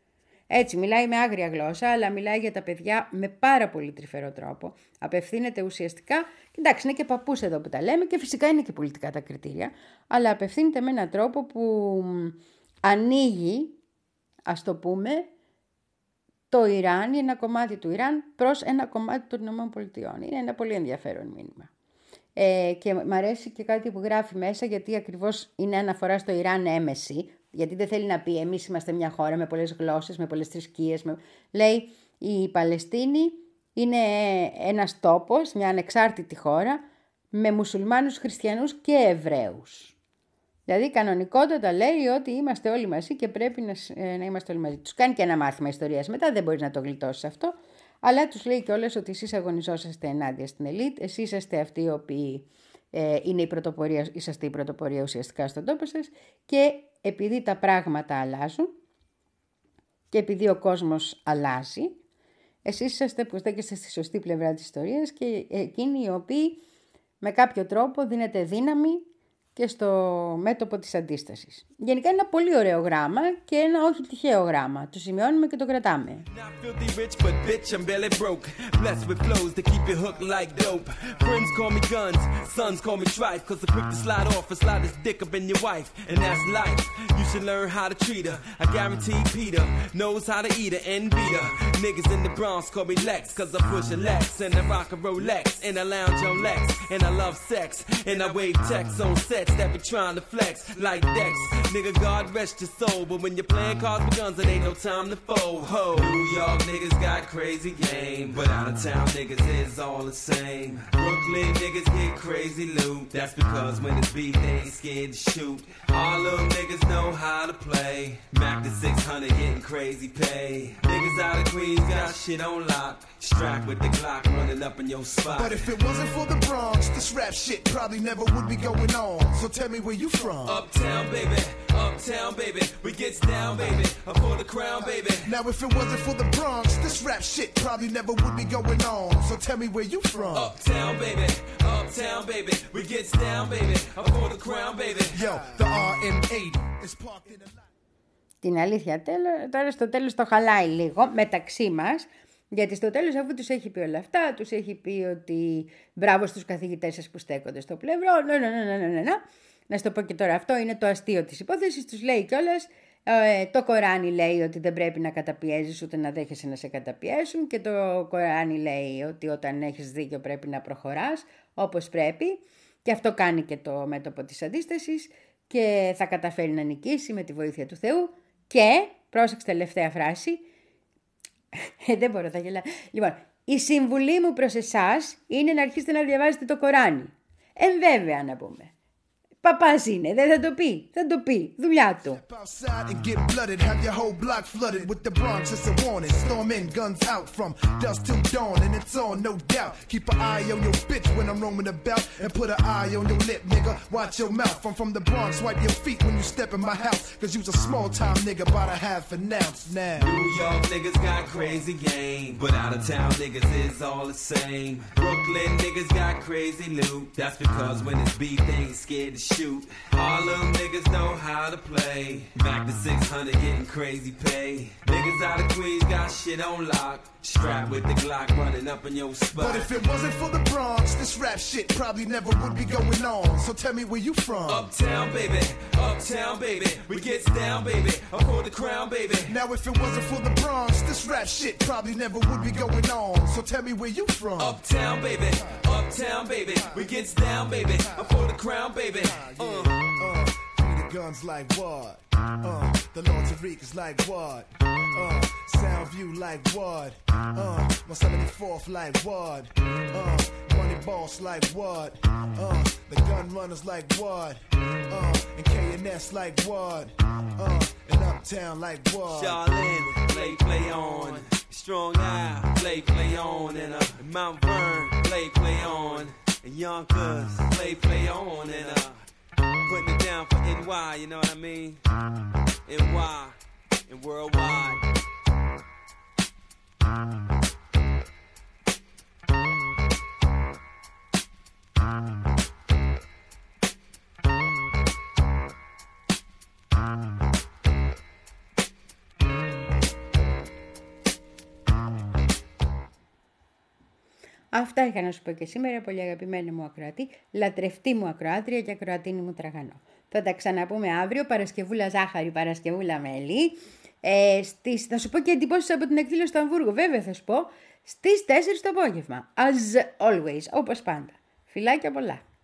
Έτσι, μιλάει με άγρια γλώσσα, αλλά μιλάει για τα παιδιά με πάρα πολύ τρυφερό τρόπο. Απευθύνεται ουσιαστικά, εντάξει, είναι και παππούς εδώ που τα λέμε και φυσικά είναι και πολιτικά τα κριτήρια, αλλά απευθύνεται με έναν τρόπο που ανοίγει, ας το πούμε, το Ιράν ή ένα κομμάτι του Ιράν προς ένα κομμάτι των ΗΠΑ. Είναι ένα πολύ ενδιαφέρον μήνυμα. Ε, και μου αρέσει και κάτι που γράφει μέσα, γιατί ακριβώς είναι αναφορά στο Ιράν έμεση, γιατί δεν θέλει να πει εμείς είμαστε μια χώρα με πολλές γλώσσες, με πολλές θρησκείες. Με... Λέει η Παλαιστίνη είναι ένας τόπος, μια ανεξάρτητη χώρα με μουσουλμάνους, χριστιανούς και Εβραίους. Δηλαδή κανονικότατα λέει ότι είμαστε όλοι μαζί και πρέπει να, να είμαστε όλοι μαζί. Τους κάνει και ένα μάθημα ιστορίας μετά, δεν μπορείς να το γλιτώσεις αυτό, αλλά τους λέει κιόλας ότι εσείς αγωνιζόσαστε ενάντια στην ελίτ, εσείς είσαστε αυτοί οι οποίοι ε, είναι η πρωτοπορία, είσαστε η πρωτοπορία ουσιαστικά στον τόπο σας, και επειδή τα πράγματα αλλάζουν και επειδή ο κόσμος αλλάζει, εσείς είσαστε που στέκεστε στη σωστή πλευρά της ιστορίας και εκείνοι οι οποίοι με κάποιο τρόπο δίνετε δύναμη και στο μέτωπο της αντίστασης. Γενικά είναι ένα πολύ ωραίο γράμμα και ένα όχι τυχαίο γράμμα. Το σημειώνουμε και το κρατάμε. Niggas in the Bronx call me Lex, cause I push a Lex and I rock a Rolex and I lounge on Lex and I love sex and I wave texts on sets that be trying to flex like Dex. Nigga, God rest your soul, but when you're playing cards with guns, it ain't no time to fold. Ho, New York niggas got crazy game, but out of town niggas is all the same. Brooklyn niggas get crazy loot, that's because when it's beat they ain't scared to shoot. Harlem niggas know how to play, Mac the six hundred getting crazy pay. Niggas out of Queens got shit on lock, strapped with the Glock running up in your spot. But if it wasn't for the Bronx, this rap shit probably never would be going on. So tell me where you from. Uptown, baby, uptown, baby, we gets down, baby, up for the crown, baby. Now if it wasn't for the Bronx, this rap shit probably never would be going on. So tell me where you from. Uptown, baby, uptown, baby, we gets down, baby, up for the crown, baby. Yo, the R M eighty is parked in a lot. Την αλήθεια, τώρα στο τέλος το χαλάει λίγο μεταξύ μας, γιατί στο τέλος αφού τους έχει πει όλα αυτά, τους έχει πει ότι μπράβο στους καθηγητές σας που στέκονται στο πλευρό, ναι, ναι, ναι, ναι, ναι, ναι. Να σου το πω και τώρα, αυτό είναι το αστείο της υπόθεσης, τους λέει κιόλας, ε, το Κοράνι λέει ότι δεν πρέπει να καταπιέζεις ούτε να δέχεσαι να σε καταπιέσουν και το Κοράνι λέει ότι όταν έχεις δίκιο πρέπει να προχωράς όπως πρέπει και αυτό κάνει και το μέτωπο της αντίστασης και θα καταφέρει να νικήσει με τη βοήθεια του Θεού. Και, πρόσεξε τελευταία φράση, δεν μπορώ, θα γελάω. Λοιπόν, η συμβουλή μου προς εσάς είναι να αρχίσετε να διαβάζετε το Κοράνι. Ε, βέβαια να πούμε. Παπάς είναι, δεν θα το πει, θα το πει, δουλειά του. Outside and get blooded, have your whole block flooded with the Bronx, it's a warning. Storm in, guns out from dusk till dawn, and it's on, no doubt. Keep an eye on your bitch when I'm roaming about, and put an eye on your lip, nigga. Watch your mouth, I'm from the Bronx, wipe your feet when you step in my house, cause you's a small time nigga, about a half an ounce now. New York niggas got crazy game, but out of town niggas is all the same. Brooklyn niggas got crazy loot, that's because when it's beat they ain't scared to shoot. Harlem niggas know how to play, Mac the six hundred getting crazy pay. Niggas out of Queens got shit on lock, strapped with the Glock running up in your spot. But if it wasn't for the Bronx, this rap shit probably never would be going on. So tell me where you from. Uptown, baby, uptown, baby, we gets down, baby, up for the crown, baby. Now if it wasn't for the Bronx, this rap shit probably never would be going on. So tell me where you from. Uptown, baby, uptown, baby, we gets down, baby, up for the crown, baby. Uh, uh, the guns like what? Uh, the Lord Tariq is like what? Uh, Soundview like what? Uh, my seventy-fourth like what? Uh, Money Boss like what? Uh, the Gun Runners like what? Uh, and K and S like what? Uh, and Uptown like what? Charlene, play, play on. Strong Eye, play, play on. And uh, Mount Vern, play, play on. And Yonkers, play, play on. And uh, putting it down for N Y, you know what I mean? N Y, and worldwide. Αυτά είχα να σου πω και σήμερα, πολύ αγαπημένη μου ακροατή, λατρευτή μου ακροάτρια και ακροατίνη μου τραγανό. Θα τα ξαναπούμε αύριο, Παρασκευούλα ζάχαρη, Παρασκευούλα μέλι. Ε, στις, θα σου πω και εντυπώσεις από την εκδήλωση στο Αμβούργο, βέβαια θα σου πω, στις τέσσερις το απόγευμα. As always, όπως πάντα. Φιλάκια πολλά.